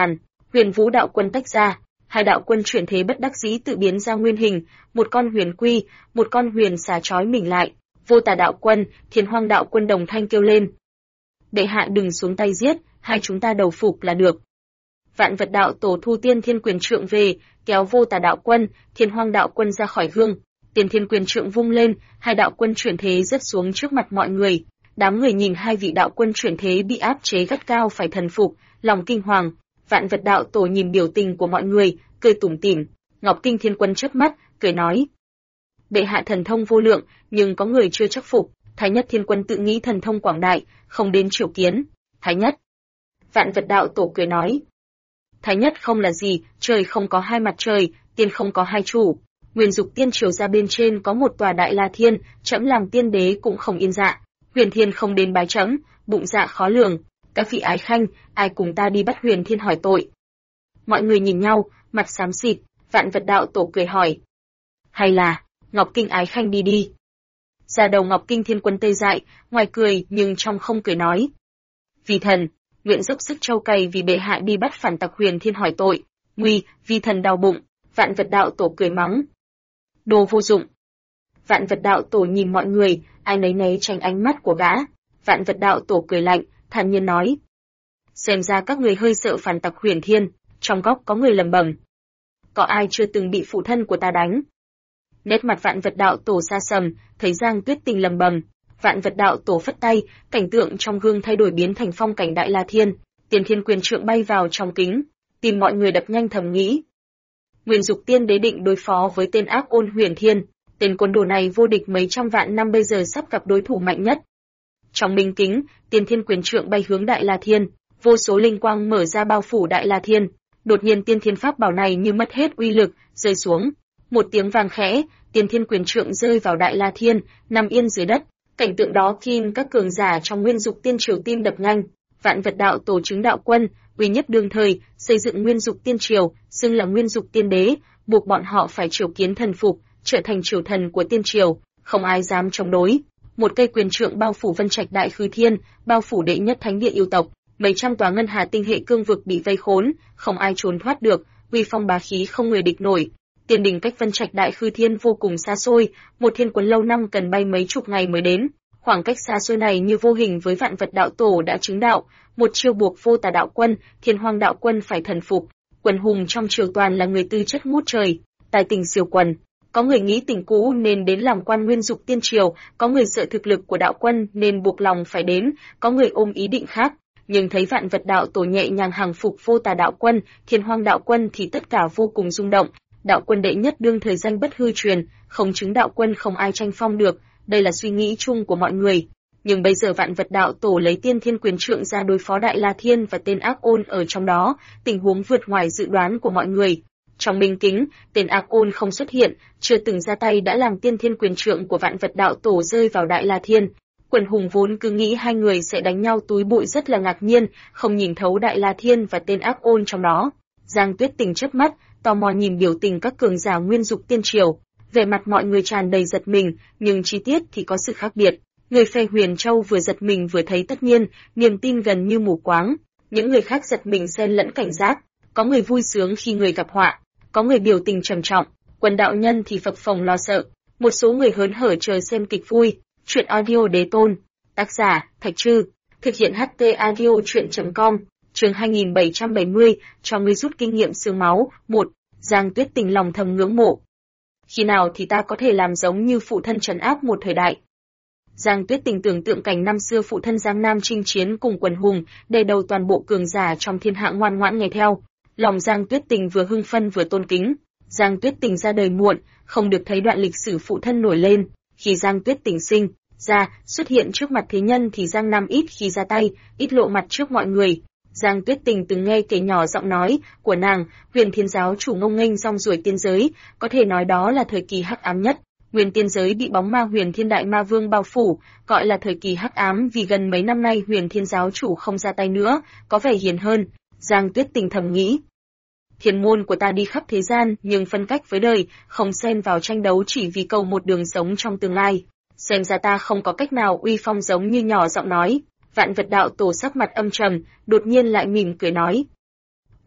Huyền Vũ đạo quân tách ra, hai đạo quân chuyển thế bất đắc dĩ tự biến ra nguyên hình, một con huyền quy, một con huyền xà trói mình lại. Vô Tà đạo quân, Thiên Hoang đạo quân đồng thanh kêu lên: "Đệ hạ đừng xuống tay giết, hai chúng ta đầu phục là được." Vạn Vật đạo tổ thu Tiên Thiên quyền trượng về, kéo Vô Tà đạo quân, Thiên Hoang đạo quân ra khỏi gương. Tiên Thiên quyền trượng vung lên, hai đạo quân chuyển thế rớt xuống trước mặt mọi người. Đám người nhìn hai vị đạo quân chuyển thế bị áp chế gắt gao phải thần phục, lòng kinh hoàng. Vạn Vật đạo tổ nhìn biểu tình của mọi người, cười tủm tỉm. Ngọc Kinh Thiên Quân chớp mắt, cười nói: "Bệ hạ thần thông vô lượng, nhưng có người chưa chắc phục." Thái Nhất Thiên Quân tự nghĩ thần thông quảng đại, không đến triệu kiến. Thái Nhất. Vạn Vật đạo tổ cười nói: "Thái Nhất không là gì, trời không có hai mặt trời, tiên không có hai chủ. Nguyên Dục Tiên Triều ra bên trên có một tòa Đại La Thiên, trẫm làm tiên đế cũng không yên dạ. Huyền Thiên không đến bái trẫm, bụng dạ khó lường. Các vị ái khanh, ai cùng ta đi bắt Huyền Thiên hỏi tội?" Mọi người nhìn nhau, mặt xám xịt. Vạn Vật đạo tổ cười hỏi: "Hay là Ngọc Kinh ái khanh đi đi?" Ra đầu Ngọc Kinh Thiên Quân tê dại, ngoài cười nhưng trong không cười nói: "Vì thần, nguyện dốc sức trâu cày vì bệ hạ đi bắt phản tặc Huyền Thiên hỏi tội." "Nguy, vi thần đau bụng." Vạn Vật đạo tổ cười mắng: "Đồ vô dụng." Vạn Vật đạo tổ nhìn mọi người, ai nấy né tránh ánh mắt của gã. Vạn Vật đạo tổ cười lạnh, thản nhiên nói: "Xem ra các người hơi sợ phản tặc Huyền Thiên." Trong góc có người lẩm bẩm: "Có ai chưa từng bị phụ thân của ta đánh?" Nét mặt Vạn Vật đạo tổ xa sầm, thấy Giang Tuyết Tình lẩm bẩm. Vạn Vật đạo tổ phất tay, cảnh tượng trong gương thay đổi biến thành phong cảnh Đại La Thiên, Tiên Thiên quyền trượng bay vào trong kính, tìm mọi người đập nhanh thầm nghĩ: Nguyên Dục Tiên đế định đối phó với tên ác ôn Huyền Thiên, tên côn đồ này vô địch mấy trăm vạn năm bây giờ sắp gặp đối thủ mạnh nhất. Trong minh kính, Tiên Thiên quyền trượng bay hướng Đại La Thiên, vô số linh quang mở ra bao phủ Đại La Thiên. Đột nhiên Tiên Thiên pháp bảo này như mất hết uy lực, rơi xuống. Một tiếng vang khẽ, Tiên Thiên quyền trượng rơi vào Đại La Thiên, nằm yên dưới đất. Cảnh tượng đó khiến các cường giả trong Nguyên Dục Tiên Triều tim đập nhanh. Vạn Vật đạo tổ chứng đạo quân, uy nhất đương thời, xây dựng Nguyên Dục Tiên Triều, xưng là Nguyên Dục Tiên đế, buộc bọn họ phải triều kiến thần phục, trở thành triều thần của Tiên Triều, không ai dám chống đối. Một cây quyền trượng bao phủ Vân Trạch Đại Khư Thiên, bao phủ đệ nhất thánh địa yêu tộc, mấy trăm tòa ngân hà tinh hệ cương vực bị vây khốn, không ai trốn thoát được, uy phong bá khí không người địch nổi. Tiên đỉnh cách Vân Trạch Đại Khư Thiên vô cùng xa xôi, một thiên quân lâu năm cần bay mấy chục ngày mới đến. Khoảng cách xa xôi này như vô hình với Vạn Vật đạo tổ đã chứng đạo, một chiêu buộc Vô Tà đạo quân, Thiên Hoang đạo quân phải thần phục. Quần hùng trong triều toàn là người tư chất ngút trời, tài tình siêu quần. Có người nghĩ tình cũ nên đến làm quan Nguyên Dục Tiên Triều, có người sợ thực lực của đạo quân nên buộc lòng phải đến, có người ôm ý định khác. Nhưng thấy Vạn Vật đạo tổ nhẹ nhàng hàng phục Vô Tà đạo quân, Thiên Hoang đạo quân thì tất cả vô cùng rung động. Đạo quân đệ nhất đương thời danh bất hư truyền, không chứng đạo quân không ai tranh phong được, đây là suy nghĩ chung của mọi người. Nhưng bây giờ Vạn Vật đạo tổ lấy Tiên Thiên quyền trượng ra đối phó Đại La Thiên và tên ác ôn ở trong đó, tình huống vượt ngoài dự đoán của mọi người. Trong minh kính, tên ác ôn không xuất hiện, chưa từng ra tay đã làm Tiên Thiên quyền trượng của Vạn Vật đạo tổ rơi vào Đại La Thiên. Quần hùng vốn cứ nghĩ hai người sẽ đánh nhau túi bụi rất là ngạc nhiên, không nhìn thấu Đại La Thiên và tên ác ôn trong đó. Giang Tuyết Tình chớp mắt, tò mò nhìn biểu tình các cường giả Nguyên Dục Tiên Triều. Vẻ mặt mọi người tràn đầy giật mình, nhưng chi tiết thì có sự khác biệt. Người phe Huyền Châu vừa giật mình vừa thấy tất nhiên, niềm tin gần như mù quáng. Những người khác giật mình xen lẫn cảnh giác, có người vui sướng khi người gặp họa, có người biểu tình trầm trọng, quần đạo nhân thì phập phồng lo sợ, một số người hớn hở chờ xem kịch vui. Truyện audio đế tôn, tác giả Thạch Trư, thực hiện HT audio truyện.com. Chương 2770, cho ngươi rút kinh nghiệm xương máu. 1. Giang Tuyết Tình lòng thầm ngưỡng mộ. Khi nào thì ta có thể làm giống như phụ thân trấn áp một thời đại? Giang Tuyết Tình tưởng tượng cảnh năm xưa phụ thân Giang Nam chinh chiến cùng quần hùng, đè đầu toàn bộ cường giả trong thiên hạ ngoan ngoãn nghe theo. Lòng Giang Tuyết Tình vừa hưng phân vừa tôn kính. Giang Tuyết Tình ra đời muộn, không được thấy đoạn lịch sử phụ thân nổi lên. Khi Giang Tuyết Tình sinh ra, xuất hiện trước mặt thế nhân thì Giang Nam ít khi ra tay, ít lộ mặt trước mọi người. Giang Tuyết Tình từng nghe kể nhỏ giọng nói của nàng, Huyền Thiên giáo chủ ngông nghênh rong ruổi tiên giới, có thể nói đó là thời kỳ hắc ám nhất. Nguyên tiên giới bị bóng ma Huyền Thiên Đại Ma Vương bao phủ, gọi là thời kỳ hắc ám vì gần mấy năm nay Huyền Thiên giáo chủ không ra tay nữa, có vẻ hiền hơn. Giang Tuyết Tình thầm nghĩ, thiên môn của ta đi khắp thế gian nhưng phân cách với đời, không xen vào tranh đấu chỉ vì cầu một đường sống trong tương lai. Xem ra ta không có cách nào uy phong giống như nhỏ giọng nói. Vạn Vật đạo tổ sắc mặt âm trầm, đột nhiên lại mỉm cười nói.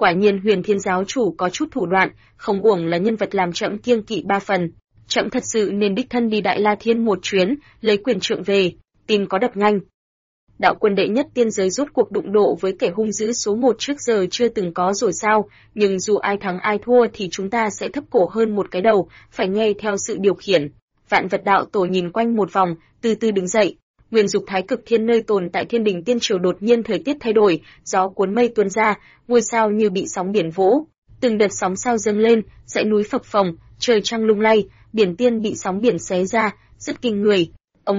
Quả nhiên Huyền Thiên giáo chủ có chút thủ đoạn, không uổng là nhân vật làm trẫm kiêng kỵ 3 phần. Trẫm thật sự nên đích thân đi Đại La Thiên một chuyến, lấy quyền trượng về, tin có đập nhanh. Đạo quân đệ nhất tiên giới rốt cuộc đụng độ với kẻ hung dữ số 1 trước giờ chưa từng có rồi sao, nhưng dù ai thắng ai thua thì chúng ta sẽ thấp cổ hơn một cái đầu, phải nghe theo sự điều khiển. Vạn Vật đạo tổ nhìn quanh một vòng, từ từ đứng dậy. Nguyên Dục Thái Cực Thiên nơi tồn tại Thiên Đình Tiên Triều đột nhiên thời tiết thay đổi, gió cuốn mây tuôn ra, ngôi sao như bị sóng biển vỗ, từng đợt sóng sao dâng lên, dãy núi phập phồng, trời trăng lung lay, biển tiên bị sóng biển xé ra, rất kinh người. Ầm.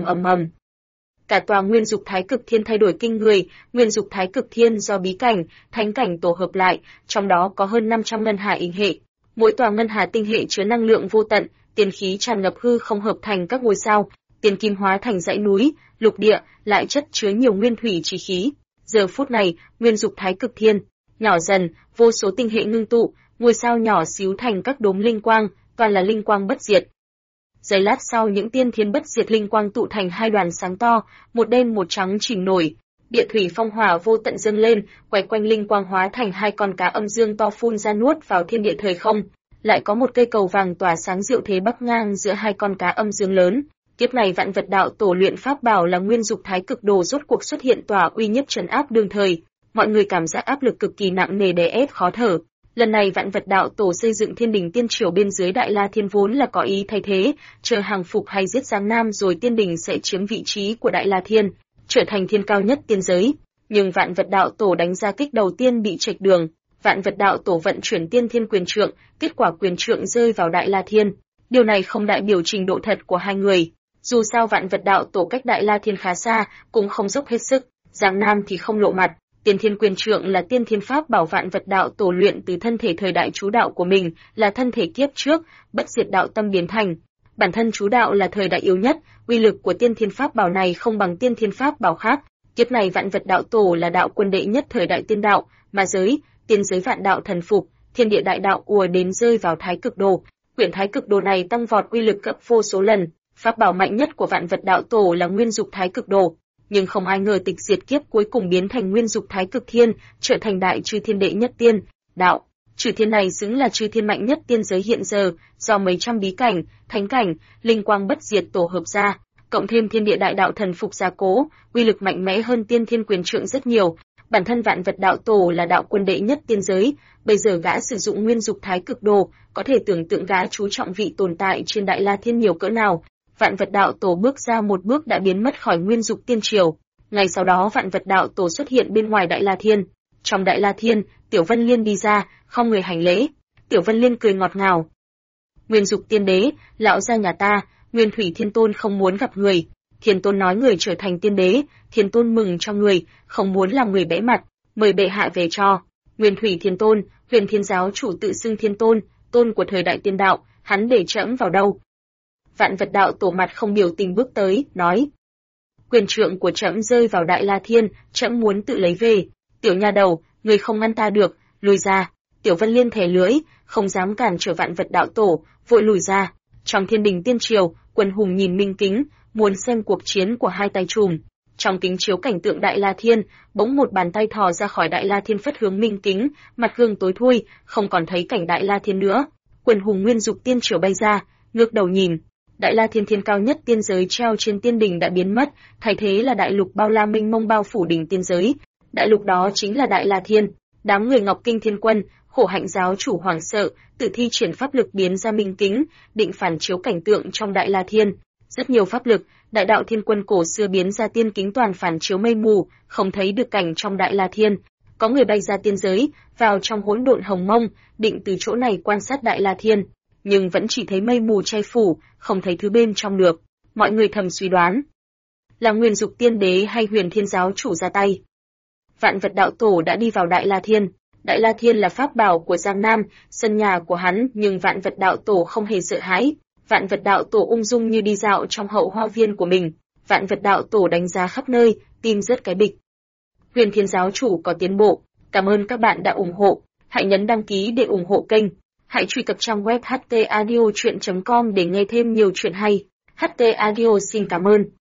Cả tòa Nguyên Dục Thái Cực Thiên thay đổi kinh người, Nguyên Dục Thái Cực Thiên do bí cảnh, thánh cảnh tổ hợp lại, trong đó có hơn 500 ngân hà inh hệ. Mỗi tòa ngân hà tinh hệ chứa năng lượng vô tận, tiên khí tràn ngập hư không hợp thành các ngôi sao, tiền kim hóa thành dãy núi, lục địa, lại chất chứa nhiều nguyên thủy chi khí. Giờ phút này, Nguyên Dục Thái Cực Thiên nhỏ dần, vô số tinh hệ ngưng tụ, ngôi sao nhỏ xíu thành các đốm linh quang, toàn là linh quang bất diệt. Giây lát sau những tiên thiên bất diệt linh quang tụ thành hai đoàn sáng to, một đen một trắng chìm nổi. Địa thủy phong hỏa vô tận dâng lên, quay quanh linh quang hóa thành hai con cá âm dương to phun ra nuốt vào thiên địa thời không. Lại có một cây cầu vàng tỏa sáng diệu thế bắc ngang giữa hai con cá âm dương lớn. Kiếp này Vạn Vật đạo tổ luyện pháp bảo là Nguyên Dục Thái Cực Đồ rốt cuộc xuất hiện tỏa uy nhất trấn áp đương thời. Mọi người cảm giác áp lực cực kỳ nặng nề đè ép khó thở. Lần này Vạn Vật đạo tổ xây dựng Thiên Đình Tiên Triều bên dưới Đại La Thiên vốn là có ý thay thế, chờ hàng phục hay giết Giang Nam rồi Tiên Đình sẽ chiếm vị trí của Đại La Thiên, trở thành thiên cao nhất tiên giới. Nhưng Vạn Vật đạo tổ đánh ra kích đầu tiên bị chệch đường. Vạn Vật đạo tổ vận chuyển Tiên Thiên quyền trượng, kết quả quyền trượng rơi vào Đại La Thiên. Điều này không đại biểu trình độ thật của hai người. Dù sao Vạn Vật đạo tổ cách Đại La Thiên khá xa, cũng không dốc hết sức, Giang Nam thì không lộ mặt. Tiên Thiên quyền trượng là tiên thiên pháp bảo Vạn Vật đạo tổ luyện từ thân thể thời đại chú đạo của mình, là thân thể kiếp trước, bất diệt đạo tâm biến thành. Bản thân chú đạo là thời đại yếu nhất, uy lực của tiên thiên pháp bảo này không bằng tiên thiên pháp bảo khác. Kiếp này Vạn Vật đạo tổ là đạo quân đệ nhất thời đại tiên đạo, mà giới, tiên giới vạn đạo thần phục, thiên địa đại đạo ùa đến rơi vào Thái Cực Đồ. Quyển Thái Cực Đồ này tăng vọt uy lực gấp vô số lần. Pháp bảo mạnh nhất của Vạn Vật đạo tổ là Nguyên Dục Thái Cực Đồ. Nhưng không ai ngờ tịch diệt kiếp cuối cùng biến thành Nguyên Dục Thái Cực Thiên, trở thành đại chư thiên đệ nhất tiên đạo. Chư thiên này xứng là chư thiên mạnh nhất tiên giới hiện giờ, do mấy trăm bí cảnh, thánh cảnh, linh quang bất diệt tổ hợp ra, cộng thêm thiên địa đại đạo thần phục gia cố, uy lực mạnh mẽ hơn tiên thiên quyền trượng rất nhiều. Bản thân Vạn Vật đạo tổ là đạo quân đệ nhất tiên giới, bây giờ gã sử dụng Nguyên Dục Thái Cực Đồ, có thể tưởng tượng gã chú trọng vị tồn tại trên Đại La Thiên nhiều cỡ nào. Vạn Vật đạo tổ bước ra một bước đã biến mất khỏi Nguyên Dục Tiên Triều. Ngày sau đó Vạn Vật đạo tổ xuất hiện bên ngoài Đại La Thiên. Trong Đại La Thiên, Tiểu Vân Liên đi ra, không người hành lễ. Tiểu Vân Liên cười ngọt ngào. Nguyên Dục Tiên Đế, lão gia nhà ta, Nguyên Thủy Thiên Tôn không muốn gặp người. Thiên Tôn nói người trở thành tiên đế, Thiên Tôn mừng cho người, không muốn làm người bẽ mặt, mời bệ hạ về cho. Nguyên Thủy Thiên Tôn, Huyền Thiên giáo chủ tự xưng Thiên Tôn, tôn của thời đại tiên đạo, hắn để trẫm vào đâu? Vạn Vật đạo tổ mặt không biểu tình bước tới, nói: Quyền trượng của trẫm rơi vào Đại La Thiên, trẫm muốn tự lấy về. Tiểu nha đầu, người không ngăn ta được, lùi ra. Tiểu Vân Liên thè lưỡi, không dám cản trở Vạn Vật đạo tổ, vội lùi ra. Trong Thiên Đình Tiên Triều, quần hùng nhìn minh kính, muốn xem cuộc chiến của hai tay trùm. Trong kính chiếu cảnh tượng Đại La Thiên, bỗng một bàn tay thò ra khỏi Đại La Thiên phất hướng minh kính, mặt gương tối thui, không còn thấy cảnh Đại La Thiên nữa. Quần hùng Nguyên Dục Tiên Triều bay ra, ngước đầu nhìn. Đại La Thiên thiên cao nhất tiên giới treo trên tiên đình đã biến mất, thay thế là đại lục bao la mênh mông bao phủ đỉnh tiên giới. Đại lục đó chính là Đại La Thiên. Đám người Ngọc Kinh Thiên Quân, Khổ Hạnh giáo chủ hoảng sợ, tự thi triển pháp lực biến ra minh kính, định phản chiếu cảnh tượng trong Đại La Thiên. Rất nhiều pháp lực, Đại đạo Thiên Quân cổ xưa biến ra tiên kính toàn phản chiếu mây mù, không thấy được cảnh trong Đại La Thiên. Có người bay ra tiên giới, vào trong hỗn độn hồng mông, định từ chỗ này quan sát Đại La Thiên, nhưng vẫn chỉ thấy mây mù che phủ, không thấy thứ bên trong được. Mọi người thầm suy đoán, là Nguyên Dục Tiên Đế hay Huyền Thiên giáo chủ ra tay. Vạn Vật đạo tổ đã đi vào Đại La Thiên. Đại La Thiên là pháp bảo của Giang Nam, sân nhà của hắn, nhưng Vạn Vật đạo tổ không hề sợ hãi. Vạn Vật đạo tổ ung dung như đi dạo trong hậu hoa viên của mình. Vạn Vật đạo tổ đánh giá khắp nơi, tim rất cái bịch. Huyền Thiên giáo chủ có tiến bộ. Cảm ơn các bạn đã ủng hộ. Hãy nhấn đăng ký để ủng hộ kênh. Hãy truy cập trang web htaudio.com để nghe thêm nhiều chuyện hay. HT Audio xin cảm ơn.